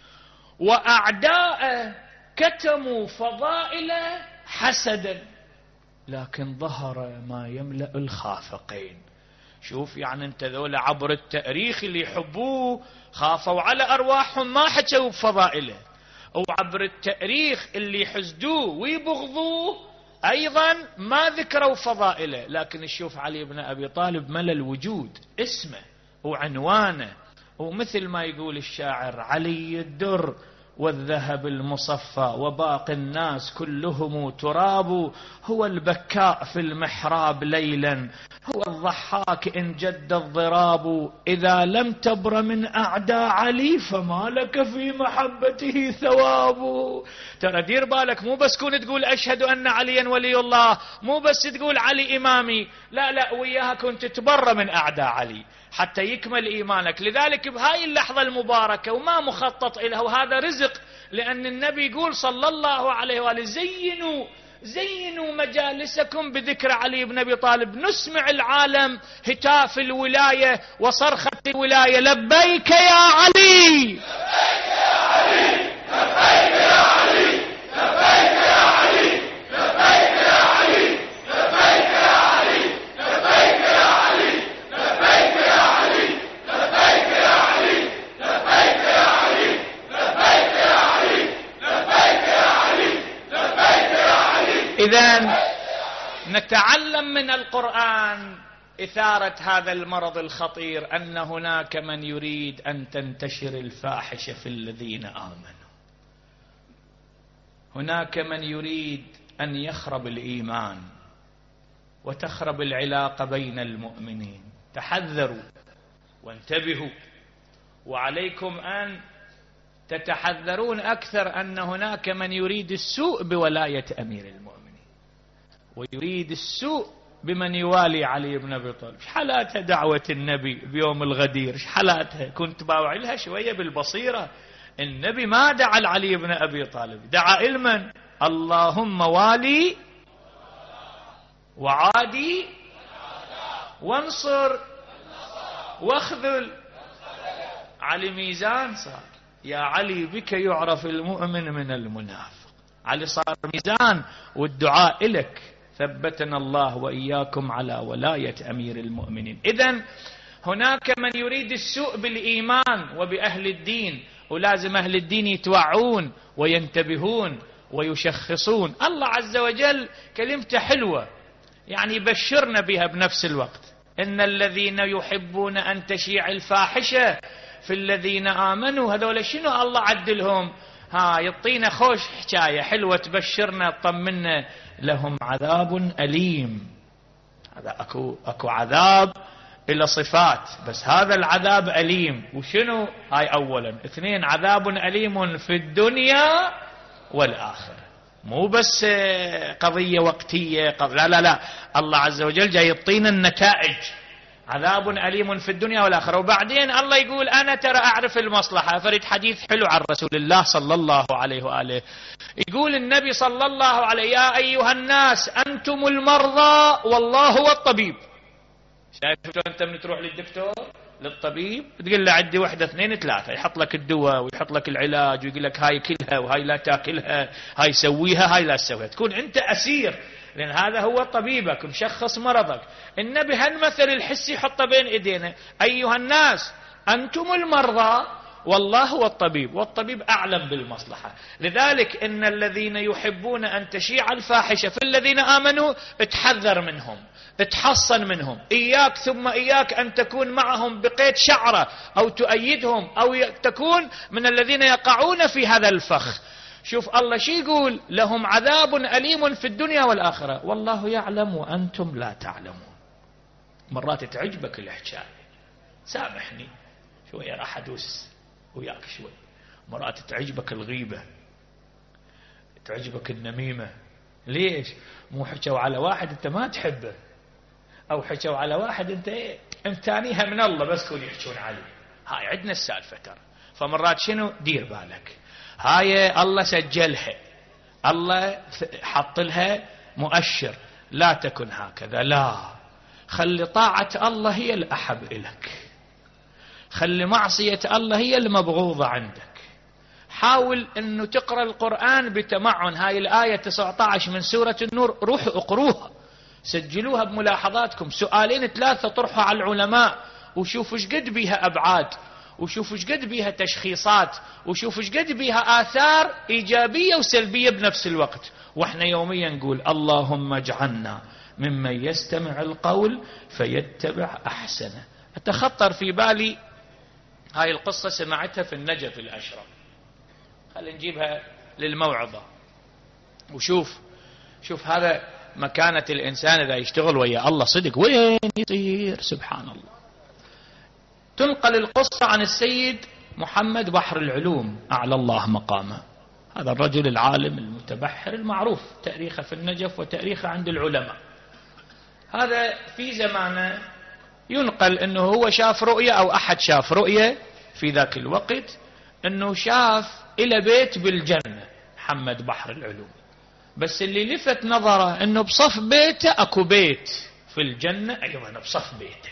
وأعداء كتموا فضائله حسدا، لكن ظهر ما يملأ الخافقين. شوف يعني انت ذولا عبر التاريخ اللي يحبوه خافوا على أرواحهم ما حكوا بفضائله، وعبر التاريخ اللي يحسدوه ويبغضوه أيضا ما ذكروا فضائله. لكن شوف علي بن أبي طالب ملأ الوجود، اسمه وعنوانه، ومثل ما يقول الشاعر علي الدر والذهب المصفى وباقي الناس كلهم تراب، هو البكاء في المحراب ليلا، هو الضحاك إن جد الضراب، إذا لم تبر من أعداء علي فما لك في محبته ثواب. ترى دير بالك، مو بس كون تقول أشهد أن عليا ولي الله، مو بس تقول علي إمامي، لا لا وياها كنت تبر من أعداء علي حتى يكمل إيمانك. لذلك بهاي اللحظة المباركة وما مخطط إلها، وهذا رزق، لأن النبي يقول صلى الله عليه وآله زينوا زينوا مجالسكم بذكر علي بن أبي طالب، نسمع العالم هتاف الولاية وصرخة الولاية لبيك يا علي، لبيك يا علي، لبيك يا علي، لبيك يا علي، لبيك يا علي، لبيك يا علي، لبيك يا علي، لبيك يا علي، لبيك يا علي، لبيك يا علي، لبيك يا علي، لبيك يا علي، لبيك يا علي. إذن نتعلم من القرآن إثارة هذا المرض الخطير، أن هناك من يريد أن تنتشر الفاحشة في الذين آمنوا، هناك من يريد أن يخرب الإيمان، وتخرب العلاقة بين المؤمنين. تحذروا وانتبهوا، وعليكم أن تتحذرون أكثر أن هناك من يريد السوء بولاية أمير المؤمنين ويريد السوء بمن يوالي علي بن أبي طالب. ايش حالاتها دعوة النبي بيوم الغدير؟ ايش حالاتها؟ كنت باوعي لها شوية بالبصيرة. النبي ما دعا لعلي بن أبي طالب، دعا لمن؟ اللهم والي وعادي وانصر واخذل. علي ميزان صار. يا علي بك يعرف المؤمن من المنافق. علي صار ميزان، والدعاء لك. ثبتنا الله وإياكم على ولاية أمير المؤمنين. إذن هناك من يريد السوء بالإيمان وبأهل الدين، ولازم أهل الدين يتوعون وينتبهون ويشخصون. الله عز وجل كلمته حلوة، يعني يبشرنا بها بنفس الوقت. إن الذين يحبون أن تشيع الفاحشة في الذين آمنوا، هذول شنو الله عدلهم؟ ها يعطينا خوش حكاية حلوة تبشرنا تطمنا. لهم عذاب أليم. هذا أكو, أكو عذاب إلى صفات، بس هذا العذاب أليم. وشنو هاي؟ أولا. اثنين، عذاب أليم في الدنيا والآخرة. مو بس قضية وقتية قضية. لا لا لا، الله عز وجل جاي يعطينا النتائج. عذاب أليم في الدنيا والآخرة. وبعدين الله يقول أنا ترى أعرف المصلحة. فريد حديث حلو عن رسول الله صلى الله عليه وآله. يقول النبي صلى الله عليه: يا أيها الناس أنتم المرضى والله هو الطبيب. شايف أنت من تروح للدكتور للطبيب تقول له عندي واحدة اثنين ثلاثة، يحط لك الدواء ويحط لك العلاج ويقول لك هاي كلها وهاي لا تاكلها، هاي سويها هاي لا تسويها. تكون أنت أسير، لأن هذا هو طبيبك مشخص مرضك. النبي هالمثل الحسي يحطه بين إيدينا: أيها الناس أنتم المرضى والله هو الطبيب، والطبيب أعلم بالمصلحة. لذلك إن الذين يحبون أن تشيع الفاحشة في الذين آمنوا تحذر منهم، تحصن منهم. إياك ثم إياك أن تكون معهم بقيد شعرة أو تؤيدهم أو تكون من الذين يقعون في هذا الفخ. شوف الله شي يقول: لهم عذاب أليم في الدنيا والآخرة والله يعلم وأنتم لا تعلمون. مرات تعجبك الحكاية، سامحني شوية راح أدوس وياك شوي. مرات تعجبك الغيبة، تعجبك النميمة. ليش؟ مو حكوا على واحد أنت ما تحبه، أو حكوا على واحد أنت إيه امتانيها من الله بس كون يحكون عليه. هاي عندنا السالفة ترى. فمرات شنو؟ دير بالك، هاي الله سجلها، الله حط لها مؤشر، لا تكن هكذا. لا، خلي طاعة الله هي الأحب إلك، خلي معصية الله هي المبغوضة عندك. حاول أنه تقرأ القرآن بتمعن. هاي الآية تسعة عشر من سورة النور روحوا اقروها، سجلوها بملاحظاتكم، سؤالين ثلاثة طرحوا على العلماء وشوفوا ايش قد بيها أبعاد، وشوفوا ايش قد بيها تشخيصات، وشوفوا ايش قد بيها آثار إيجابية وسلبية بنفس الوقت. واحنا يوميا نقول: اللهم اجعلنا ممن يستمع القول فيتبع أحسنه. أتخطر في بالي هاي القصة سمعتها في النجف الأشرف، خلينا نجيبها للموعظة. وشوف شوف هذا مكانة الإنسان إذا يشتغل ويا الله صدق وين يصير. سبحان الله. تنقل القصة عن السيد محمد بحر العلوم أعلى الله مقامه. هذا الرجل العالم المتبحر المعروف، تاريخه في النجف وتاريخه عند العلماء. هذا في زمانه ينقل أنه هو شاف رؤية، أو أحد شاف رؤية في ذاك الوقت، أنه شاف إلى بيت بالجنة محمد بحر العلوم. بس اللي لفت نظره أنه بصف بيته أكو بيت في الجنة أيضا بصف بيته.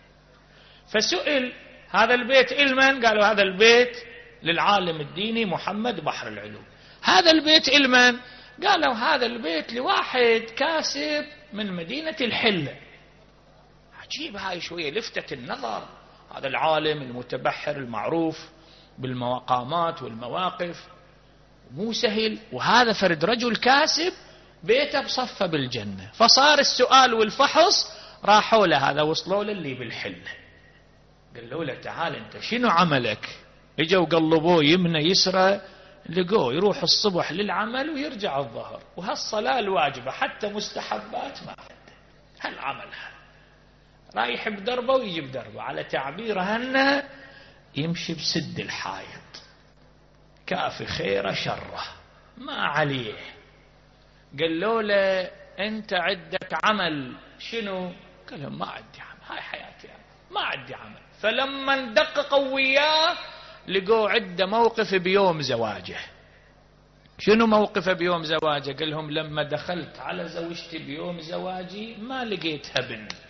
فسئل: هذا البيت إلمن؟ قالوا: هذا البيت للعالم الديني محمد بحر العلوم. هذا البيت إلمن؟ قالوا: هذا البيت لواحد كاسب من مدينة الحلة. عجيب، هاي شوية لفتت النظر. هذا العالم المتبحر المعروف بالمقامات والمواقف مو سهل، وهذا فرد رجل كاسب بيته بصفة بالجنة. فصار السؤال والفحص، راحوا له هذا وصلوا للي بالحلة، قالوا له: تعال انت شنو عملك؟ اجوا قلبوه يمنى يسرى، لقوه يروح الصبح للعمل ويرجع الظهر، وهالصلاة الواجبة حتى مستحبات ما عنده. هالعمل هذا رايح بدربه ويجي بدربه، على تعبيره أنه يمشي بسد الحائط، كافي خيره شره ما عليه. قالوا له أنت عندك عمل شنو؟ قال لهم ما عندي عمل، هاي حياتي أنا ما عندي عمل. فلما دققوا وياه لقوا عنده موقف بيوم زواجه. شنو موقفه بيوم زواجه؟ قال لهم لما دخلت على زوجتي بيوم زواجي ما لقيتها بنت،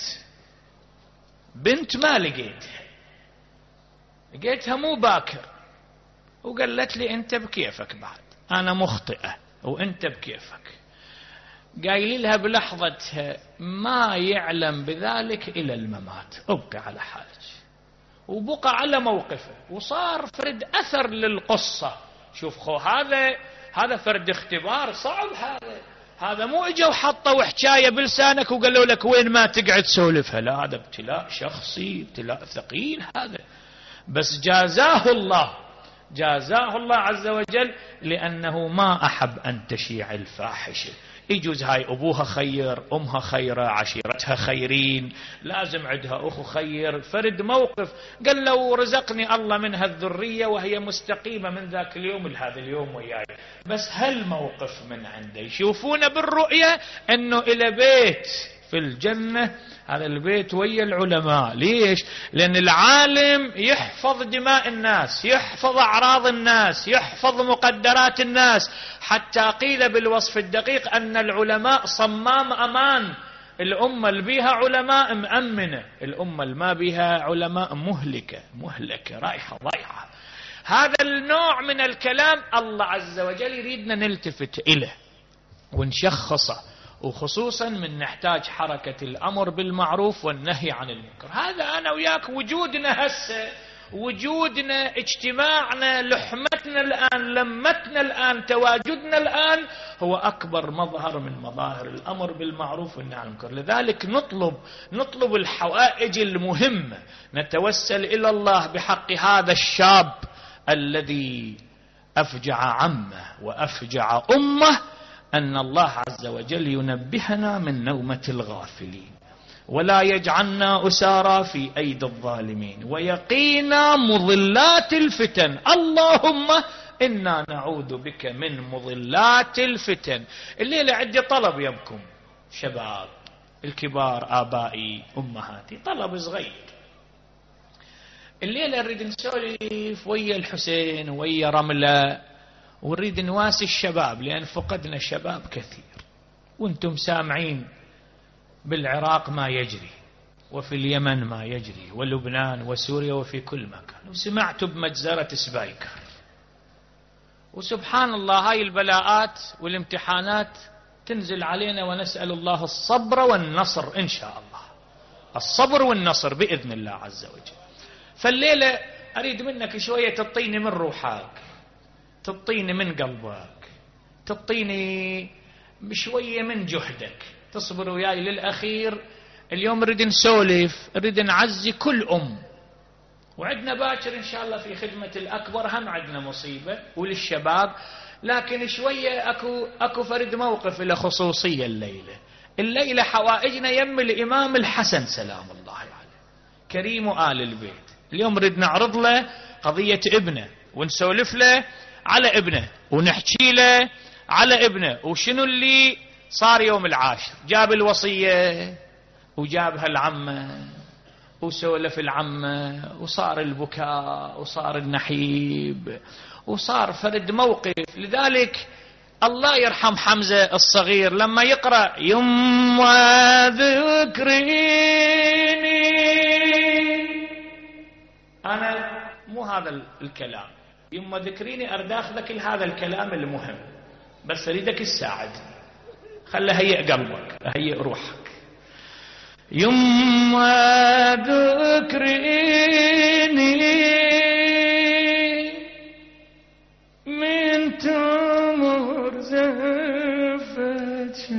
بنت ما لقيتها، لقيتها مو باكر. وقالت لي انت بكيفك بعد، انا مخطئة وانت بكيفك. قايل لها بلحظتها ما يعلم بذلك الى الممات، ابقى على حالك. وبقى على موقفه وصار فرد اثر للقصة. شوف خو هذا هذا فرد اختبار صعب، هذا هذا مو اجوا حطوا حكايه بلسانك وقالوا لك وين ما تقعد تسولفها، لا هذا ابتلاء شخصي، ابتلاء ثقيل هذا. بس جازاه الله، جازاه الله عز وجل لأنه ما أحب أن تشيع الفاحشة. يجوز هاي أبوها خير، أمها خيرة، عشيرتها خيرين، لازم عندها أخو خير، فرد موقف. قال لو رزقني الله منها الذرية وهي مستقيمة من ذاك اليوم لهذا اليوم وياي، بس هالموقف من عنده. يشوفون بالرؤية أنه إلى بيت في الجنة، هذا البيت ويا العلماء. ليش؟ لأن العالم يحفظ دماء الناس، يحفظ أعراض الناس، يحفظ مقدرات الناس، حتى قيل بالوصف الدقيق أن العلماء صمام أمان. الأمة اللي بيها علماء مأمنة، الأمة اللي ما بيها علماء مهلكة مهلكة رايحة ضيعة. هذا النوع من الكلام الله عز وجل يريدنا نلتفت إليه ونشخصه، وخصوصا من نحتاج حركة الأمر بالمعروف والنهي عن المنكر. هذا أنا وياك وجودنا هسه، وجودنا، اجتماعنا، لحمتنا الآن، لمتنا الآن، تواجدنا الآن هو أكبر مظهر من مظاهر الأمر بالمعروف والنهي عن المنكر. لذلك نطلب نطلب الحوائج المهمة، نتوسل إلى الله بحق هذا الشاب الذي أفجع عمه وأفجع أمه، أن الله عز وجل ينبهنا من نومة الغافلين، ولا يجعلنا أسارى في أيدي الظالمين، ويقينا مضلات الفتن. اللهم إنا نعوذ بك من مضلات الفتن. الليلة عندي طلب يمكم شباب الكبار، آبائي أمهاتي، طلب صغير. الليلة نريد نسولف ويا الحسين ويا رملة، ونريد نواسي الشباب، لأن فقدنا شباب كثير. وانتم سامعين بالعراق ما يجري، وفي اليمن ما يجري، ولبنان وسوريا وفي كل مكان. وسمعتوا بمجزرة سبايكر. وسبحان الله هاي البلاءات والامتحانات تنزل علينا، ونسأل الله الصبر والنصر إن شاء الله، الصبر والنصر بإذن الله عز وجل. فالليلة أريد منك شوية تطيني من روحك، تطيني من قلبك، تطيني بشوية من جهدك، تصبر وياي للأخير. اليوم نريد نسولف، نريد نعزي كل أم، وعندنا باكر إن شاء الله في خدمة الأكبر هم عندنا مصيبة، وللشباب. لكن شوية أكو, أكو فرد موقف إلى خصوصية الليلة. الليلة حوائجنا يم الإمام الحسن سلام الله عليه، كريم آل البيت. اليوم نريد نعرض له قضية ابنه، ونسولف له على ابنه، ونحكي له على ابنه وشنو اللي صار يوم العاشر. جاب الوصية وجابها العمة وسولف العمة، وصار البكاء وصار النحيب وصار فرد موقف. لذلك الله يرحم حمزة الصغير لما يقرأ يم وذكريني، أنا مو هذا الكلام، يما ذكريني أرد أخذك هذا الكلام المهم، بس أريدك تساعدني، خلي هيئ قلبك، هيئ روحك. يما ذكريني من تمر زفتك،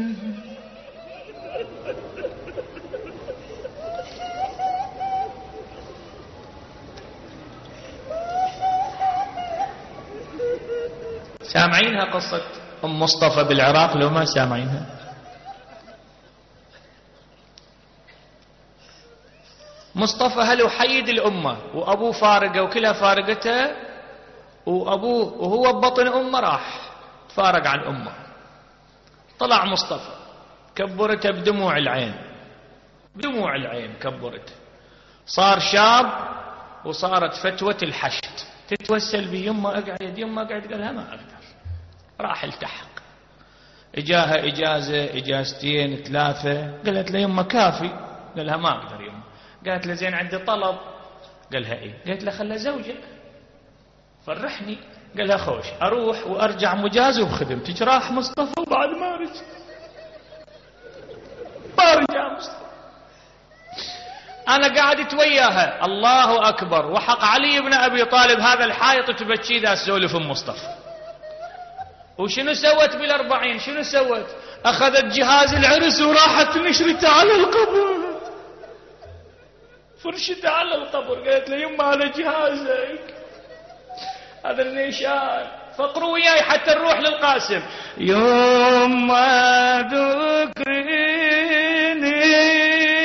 سامعينها قصة أم مصطفى بالعراق لو ما سامعينها؟ مصطفى هل وحيد الأمة وأبوه فارقه وكلها فارقته، وأبوه وهو ببطن أمه راح فارق عن أمه. طلع مصطفى كبرته بدموع العين، بدموع العين كبرته. صار شاب وصارت فتوة الحشد، تتوسل بي يمه اقعد يمه اقعد، قالها ما اقدر. راح التحق، اجاها اجازة اجازتين ثلاثة، قالت له يمه كافي، قالها ما اقدر يمه. قالت له زين عندي طلب، قالها ايه؟ قالت له خلى زوجك فرحني. قالها خوش اروح وارجع مجاز وبخدمتك. راح مصطفى وبعد ما رجع ما رجع مصطفى. انا قاعدت وياها الله اكبر، وحق علي بن ابي طالب هذا الحائط تبكي ذا سولف ام مصطفى. وشنو سوت بالاربعين؟ شنو سوت؟ اخذت جهاز العرس وراحت نشرته على القبر، فرشته على القبر. قالت له يما على جهازك هذا النيشان، فقروا وياي حتى نروح للقاسم. يما ذكريني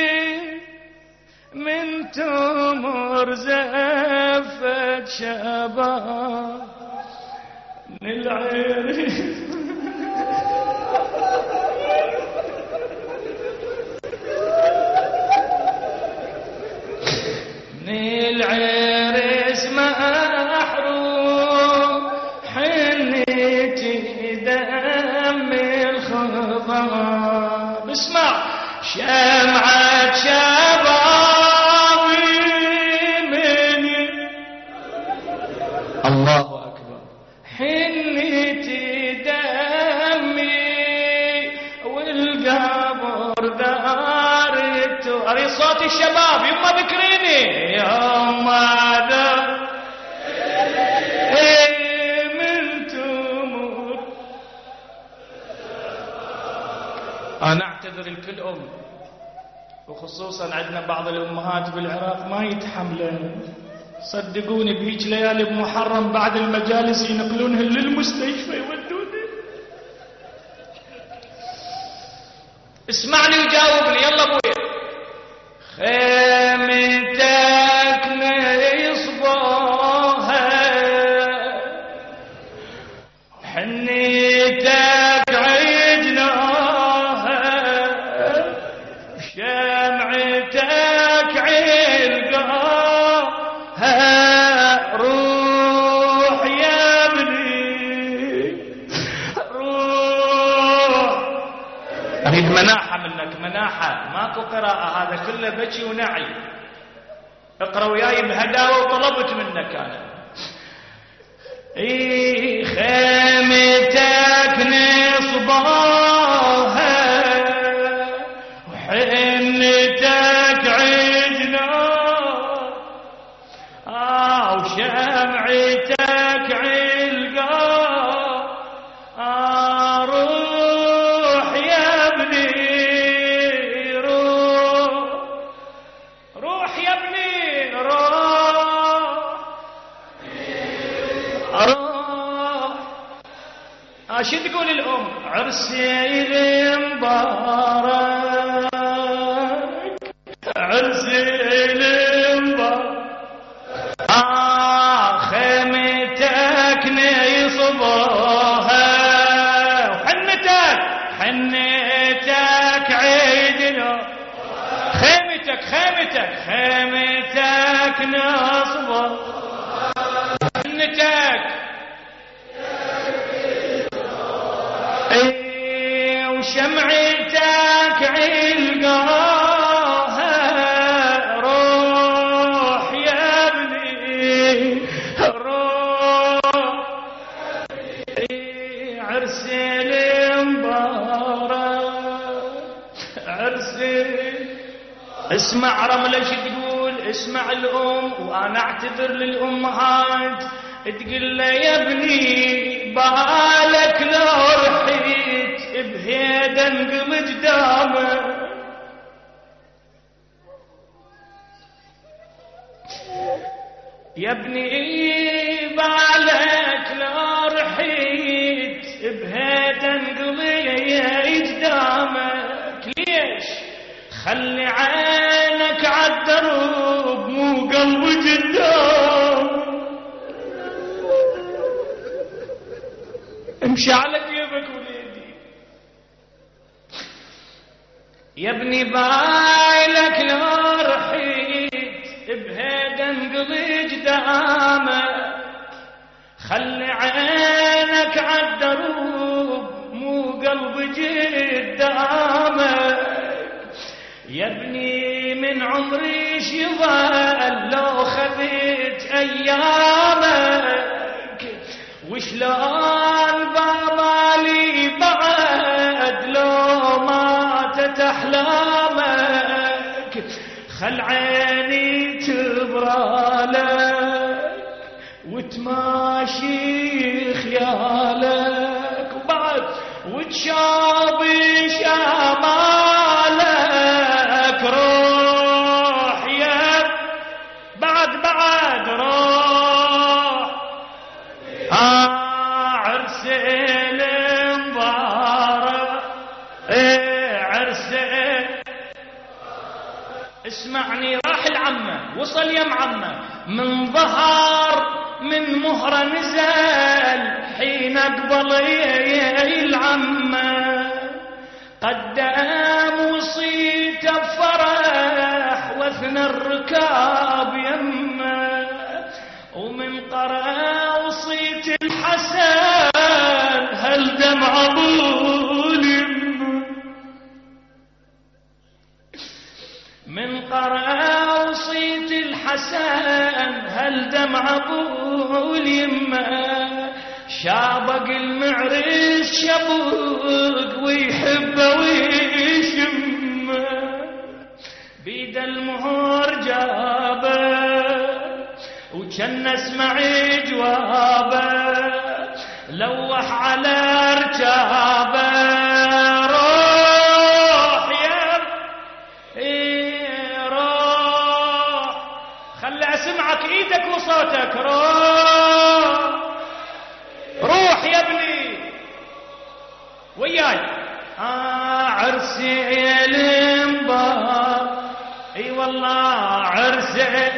من تمر زفت شباب من العرس من العرس محروم حنيتي دم الخضاب. اسمع شمعة شبابي من الله أكبر حنيتي دمي والقبر دارت. أري صوت الشباب يما ذكريني يما ذكريني من تمر. أنا أعتذر لكل أم، وخصوصا عندنا بعض الأمهات بالعراق ما يتحملن. صدقوني بهيج ليالي بمحرم بعد المجالس ينقلونهن للمستشفى يودوني. اسمعني وجاوبني يلا ابويا. خيمتك نصبوها حنيتك عجناها شمعتك علقاها. روح يا ابني روح. اريد مناحة منك، مناحة ماكو قراءة، هذا كله بكي ونعي. اقرا وياي بهداوة وطلبت منك انا. اي خيمتك نصباها وحنتك عجناها آه وشمعتك علقاها. آه روح يا ابني روح روح يا ابني روح روح. آه شو تقول الام؟ عرسي المبارك عرسي المبارك. آه خيمتك نصبوها وحنتك حنتك عيدنا. خيمتك خيمتك خيمتك نصبوها حنتك اي وشمعتك علقاها. روح يا ابني روح. اي عرسي المبارك عرسي. اسمع رملة ايش تقول، اسمع الام. وانا اعتذر للامهات تقول له يا ابني بالك لو رحيت بهيدا انقم قدامه. يا ابني بالك لو رحيت بهيدا انقم قدامك. ليش؟ خلي عينك عالدرب مو قلب قدام، امشي على جيبك وليدي يا ابني بايلك لو رحيت بهيدا انقضي جدامك. خلي عينك عالدروب مو قلب قدامك يا ابني، من عمري شظل لو خذت ايامك، وشلون بامالي بعد لو ماتت احلامك. خل عيني تبرالك وتماشي خيالك، وبعد وتشابي شمالك. روح يا بعد بعد روح آه عرس المبارك، ايه عرس. اسمعني راح العمه وصل يم عمه، من ظهر من مهرة نزل حين اقبل العمه، قدام وصيت بفرح واثنى الركاب يمه، ومن قرأ وصيت الحسن هل دمع ابول يمه، من قرأ وصيت الحسن هل دمع ابول يمه، شابق المعرس شبق ويحبه ويشمه، بيد المهر جابه وجن اسمع جوابه، لوح على رجابه. روح يا ايه روح، خلي اسمعك ايدك وصوتك. روح روح يا ابني وياي. آه عرسي المبار، اي والله عرسي.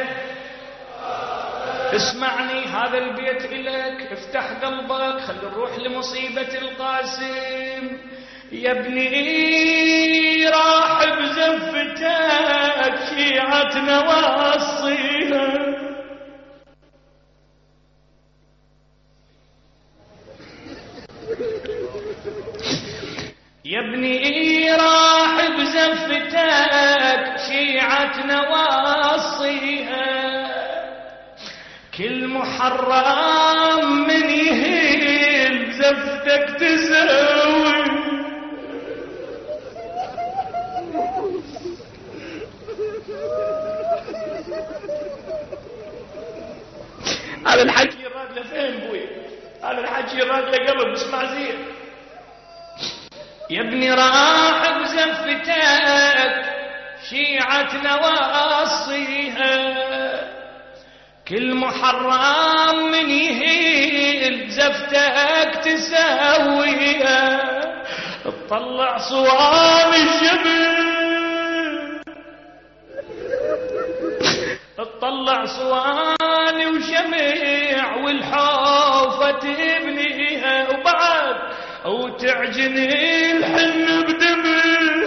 اسمعني هذا البيت إلك، افتح قلبك، خلي نروح لمصيبة القاسم يا ابني. راح بزفتك شيعتنا وصيها، يا ابني راح بزفتك شيعتنا وصيها، كل محرم من يهيل بزفتك تسوي. هذا الحكي يراد له فهم بوي، هذا الحكي يراد له قلب اسمع زين. يا ابني راح بزفتك شيعتنا وصيها، كل محرم من يهيل زفتك تسويها، تطلع صوام الجبل، تطلع صواني وشمع والحوفة تبنيها، وبعد وتعجني الحن بدمي.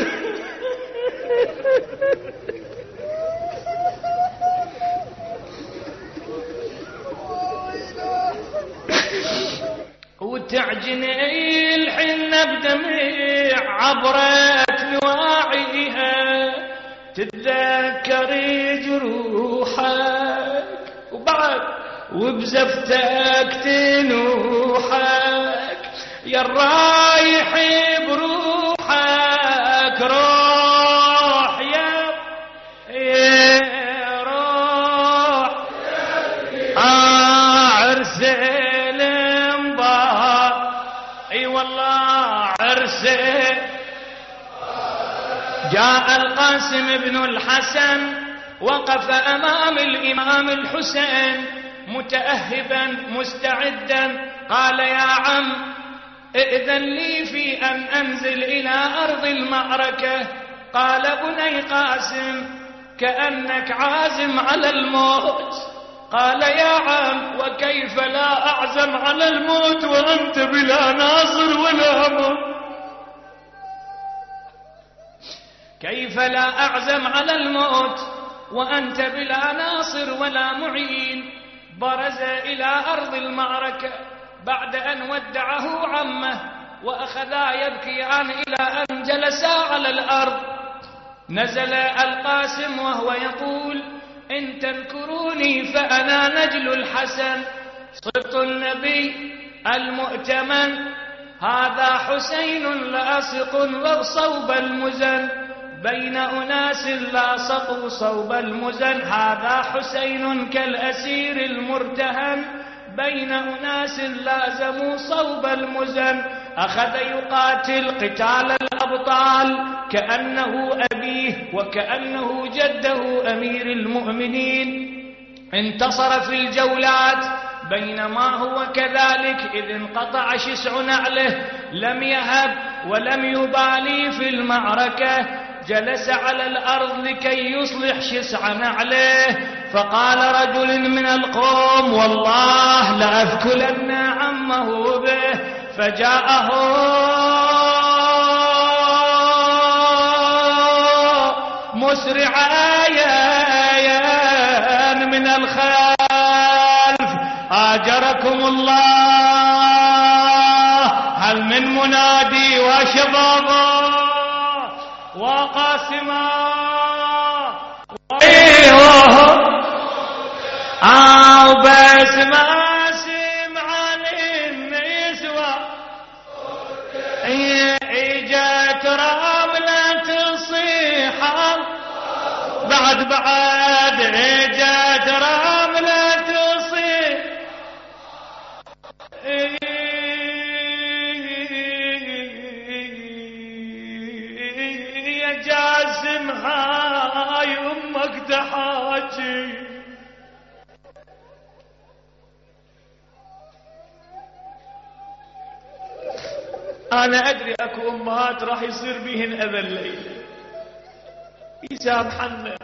وتعجني الحنة بدمع عبرت نواعيها، تتذكر جروحك وبعد وبزفتك تنوحك، يا الرايح بروحك. روح يا يا روح آه عرس المبار، اي والله عرس. جاء القاسم بن الحسن وقف امام الامام الحسين متأهبا مستعدا، قال يا عم ائذن لي في أن أنزل إلى أرض المعركة قال بني قاسم كأنك عازم على الموت. قال يا عم وكيف لا أعزم على الموت وأنت بلا ناصر ولا موت؟ كيف لا أعزم على الموت وأنت بلا ناصر ولا معين؟ برز إلى أرض المعركة بعد أن ودعه عمه وأخذا يبكيان إلى أن جلسا على الأرض. نزل القاسم وهو يقول إن تذكروني فأنا نجل الحسن صرت النبي المؤتمن. هذا حسين لاصق ذو صوب المزن بين أناس لاصقوا صوب المزن. هذا حسين كالأسير المرتهن بين أناس لازموا صوب المزن. أخذ يقاتل قتال الأبطال كأنه أبيه وكأنه جده أمير المؤمنين. انتصر في الجولات بينما هو كذلك إذ انقطع شسع نعله لم يهب ولم يبالي في المعركة. جلس على الأرض لكي يصلح شسع نعله. فقال رجل من القوم والله لأذكلن عمه به. فجاءه مسرعا من الخلف آجركم الله هل من منادي وشبابا وقاسما أو بس ما سمع النسوة إجت رملة الصيحة بعد بعد إجت رملة الصيحة يا جاسم هاي أمك تحاجي. أنا أدري أكو أمهات راح يصير بيهن أذى الليلة يسامحنا.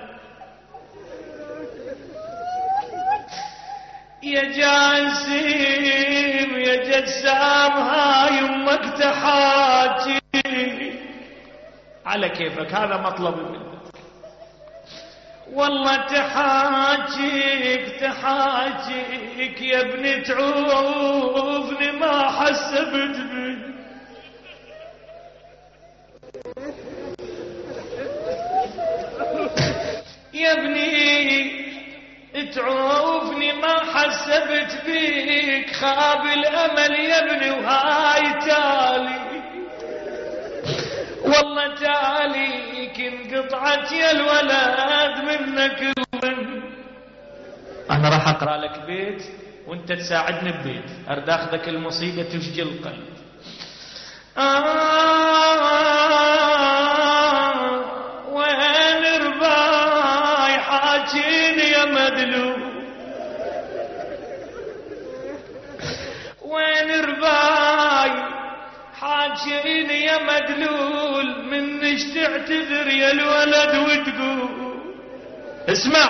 يا جاسم يا جسام هاي أمك تحاجي. على كيفك هذا مطلب منك والله تحاجيك تحاجيك يا ابني تعوفني ما حسبت بي. يا ابني تعوفني ما حسبت بيك خاب الأمل يا ابني وهاي تالي والله تاليك انقطعت يا الولد منك الظن. أنا راح أقرأ لك بيت وانت تساعدني ببيت أرد أخذك المصيبة تشجي القلب. آه وين رباي حاجيني يا مدلول وين رباي حاجيني يا مدلول منش تعتذر يا الولد وتقول اسمع.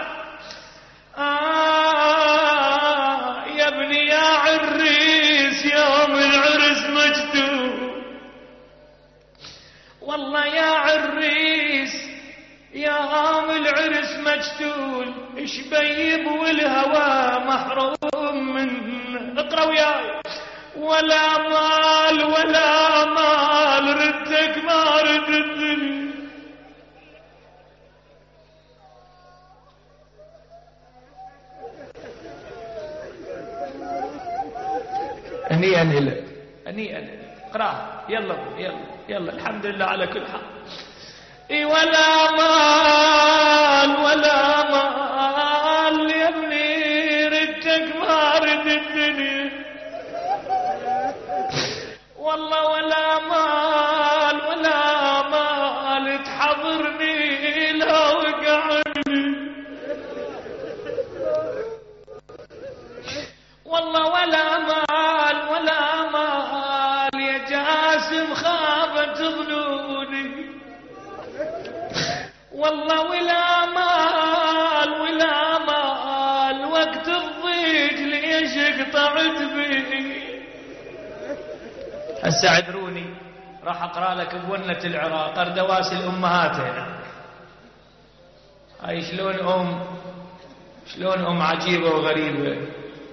آه يا ابني يا عريس يوم العرس مجدول والله يا عريس يا يوم العرس مجدول اشبيب والهوى محروم منه. اقرأ وياي. ولا مال ولا مال ردك ما ردتني. هنيئا لك هنيئا لك. اقرأ يلا يلا يلا. الحمد لله على كل حال. اي ولا مال ولا مال يا ابني ردك ما ردتني والله ولا مال ولا مال تحضرني لو وقعني والله ولا مال ولا مال يا جاسم خابت ظنوني. والله ولا مال ولا مال وقت الضيق ليش قطعت بي. هسه عذروني راح اقرا لك بونة العراق اردواس الامهات هنا. هاي شلون ام شلون ام عجيبه وغريبه.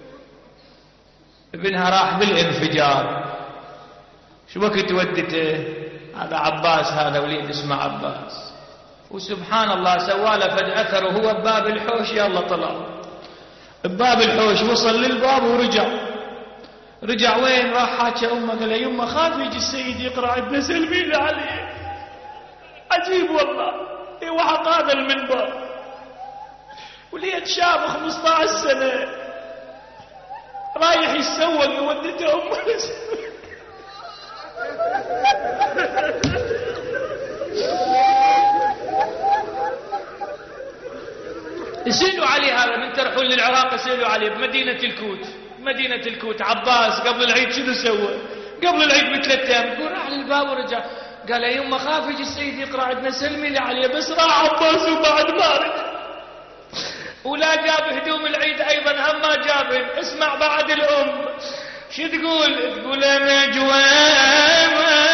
ابنها راح بالانفجار. شو وقت ودته؟ هذا عباس، هذا وليد اسمه عباس. وسبحان الله سواله فد اثر وهو بباب الحوش. يلا طلع بباب الحوش وصل للباب ورجع. رجع وين؟ راح حاكى امه قال لها يمه خاف يجي السيد يقرا عندنا سلمي له عليه. عجيب والله. اي وحط هذا المنبر وليد شاب خمسة عشر سنه رايح يتسوق ودته امه. يسألوا عليه هذا من ترحون للعراق. يسألوا عليه بمدينة الكوت. مدينة الكوت عباس قبل العيد شنو سوى؟ قبل العيد بثلاث ايام يقول راح للباب ورجع. قال يا يمه خاف يجي السيد يقرا عندنا سلمي لي عليه. بس راح عباس وبعد ما رجع ولا جاب هدوم العيد ايضا هم ما جابهم. اسمع بعد الام شو تقول؟ تقول انا جوام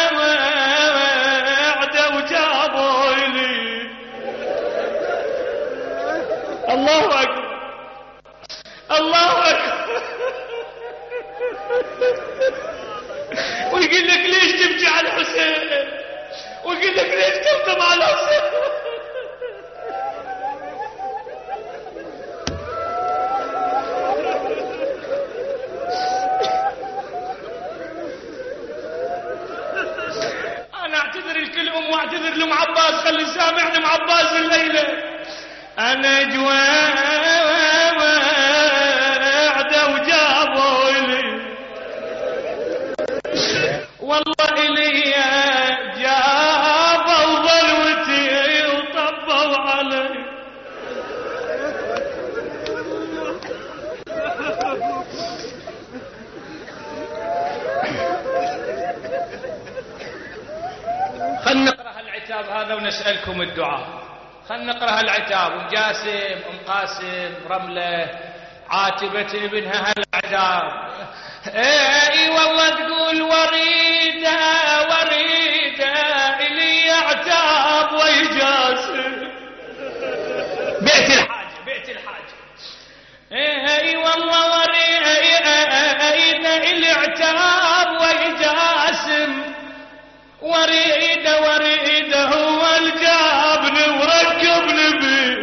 وعده وجابوا لي. الله اكبر الله اكبر. ويقول لك ليش تبكي على الحسين؟ ويقول لك ليش تبكي على الحسين؟ انا اعتذر لكل ام واعتذر لام عباس. خلي سامعني ام عباس الليله. انا جواب وعده وجابوا لي. والله إلي جابوا ضلوتي وطبوا علي. خلنا نقرأ العتاب هذا ونسألكم الدعاء. خلنا نقرأ العتاب. ام جاسم ام قاسم رملة عاتبة ابنها هالعذاب. اي والله تقول وريده وريده الي عتاب ويجاسم. بيت الحاجه بيت الحاجه. اي والله وريده الي عتاب ويجاسم. وريده وريده هو الجابني وركبني بيه.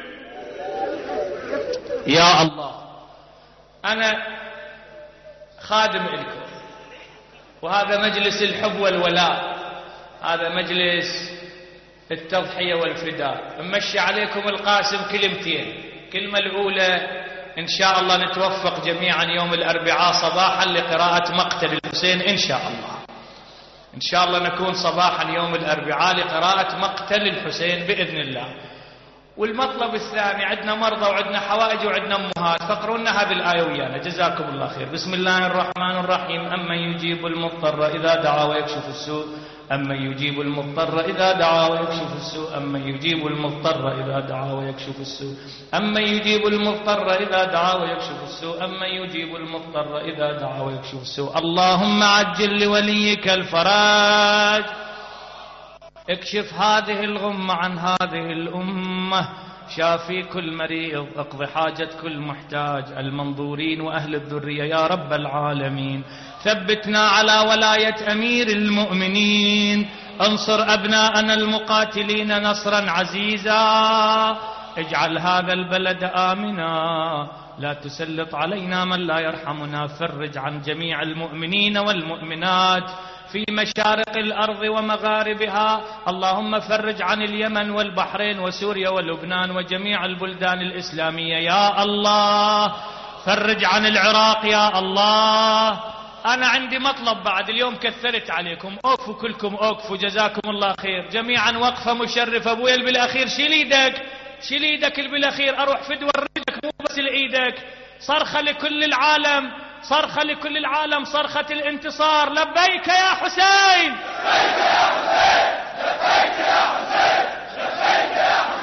يا الله انا خادم لكم وهذا مجلس الحب والولاء. هذا مجلس التضحية والفداء. نمشي عليكم القاسم كلمتين. كلمة الأولى إن شاء الله نتوفق جميعا يوم الأربعاء صباحا لقراءة مقتل الحسين. إن شاء الله إن شاء الله نكون صباحا يوم الأربعاء لقراءة مقتل الحسين بإذن الله. والمطلب الثاني عندنا مرضى وعندنا حوائج وعندنا امهات. فقروا لنا هذه الآية ويانا جزاكم الله خير. بسم الله الرحمن الرحيم. أمن يجيب المضطر إذا دعا ويكشف السوء. أمن يجيب المضطر إذا دعا ويكشف السوء. أمن يجيب المضطر إذا دعا ويكشف السوء. أمن يجيب المضطر إذا دعا ويكشف السوء. أمن يجيب المضطر إذا دعا ويكشف السوء. اللهم عجل لوليك الفرج. اكشف هذه الغمة عن هذه الأمة. شافي كل مريض. اقض حاجة كل محتاج. المنظورين وأهل الذرية يا رب العالمين. ثبتنا على ولاية أمير المؤمنين. انصر أبناءنا المقاتلين نصرا عزيزا. اجعل هذا البلد آمنا. لا تسلط علينا من لا يرحمنا. فرج عن جميع المؤمنين والمؤمنات في مشارق الأرض ومغاربها. اللهم فرج عن اليمن والبحرين وسوريا ولبنان وجميع البلدان الإسلامية يا الله. فرج عن العراق يا الله. أنا عندي مطلب بعد. اليوم كثرت عليكم. أوقفوا كلكم أوقفوا جزاكم الله خير. جميعا وقفة مشرفة. أبويا اللي بالأخير شيل ايدك شيل ايدك اللي بالأخير. أروح فد وريدك مو بس لإيدك. صرخة لكل العالم. صرخة لكل العالم. صرخة الانتصار. لبيك يا حسين لبيك يا حسين لبيك يا حسين لبيك يا حسين.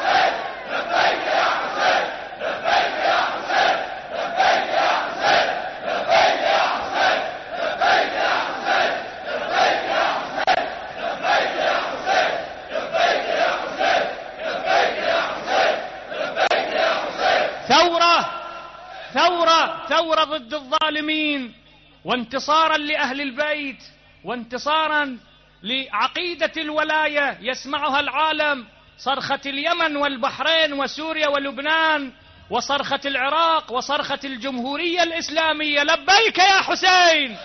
ثورة ثورة ثورة ضد الظالمين، وانتصارا لأهل البيت، وانتصارا لعقيدة الولاية يسمعها العالم، صرخة اليمن والبحرين وسوريا ولبنان، وصرخة العراق، وصرخة الجمهورية الإسلامية. لبيك يا حسين،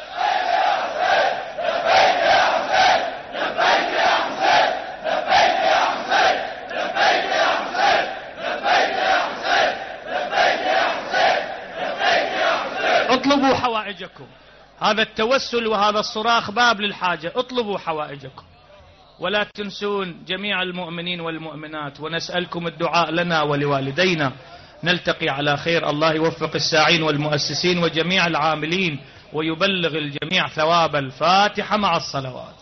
اطلبوا حوائجكم. هذا التوسل وهذا الصراخ باب للحاجة. اطلبوا حوائجكم ولا تنسون جميع المؤمنين والمؤمنات، ونسألكم الدعاء لنا ولوالدينا. نلتقي على خير. الله يوفق الساعين والمؤسسين وجميع العاملين ويبلغ الجميع ثواب الفاتحة مع الصلوات.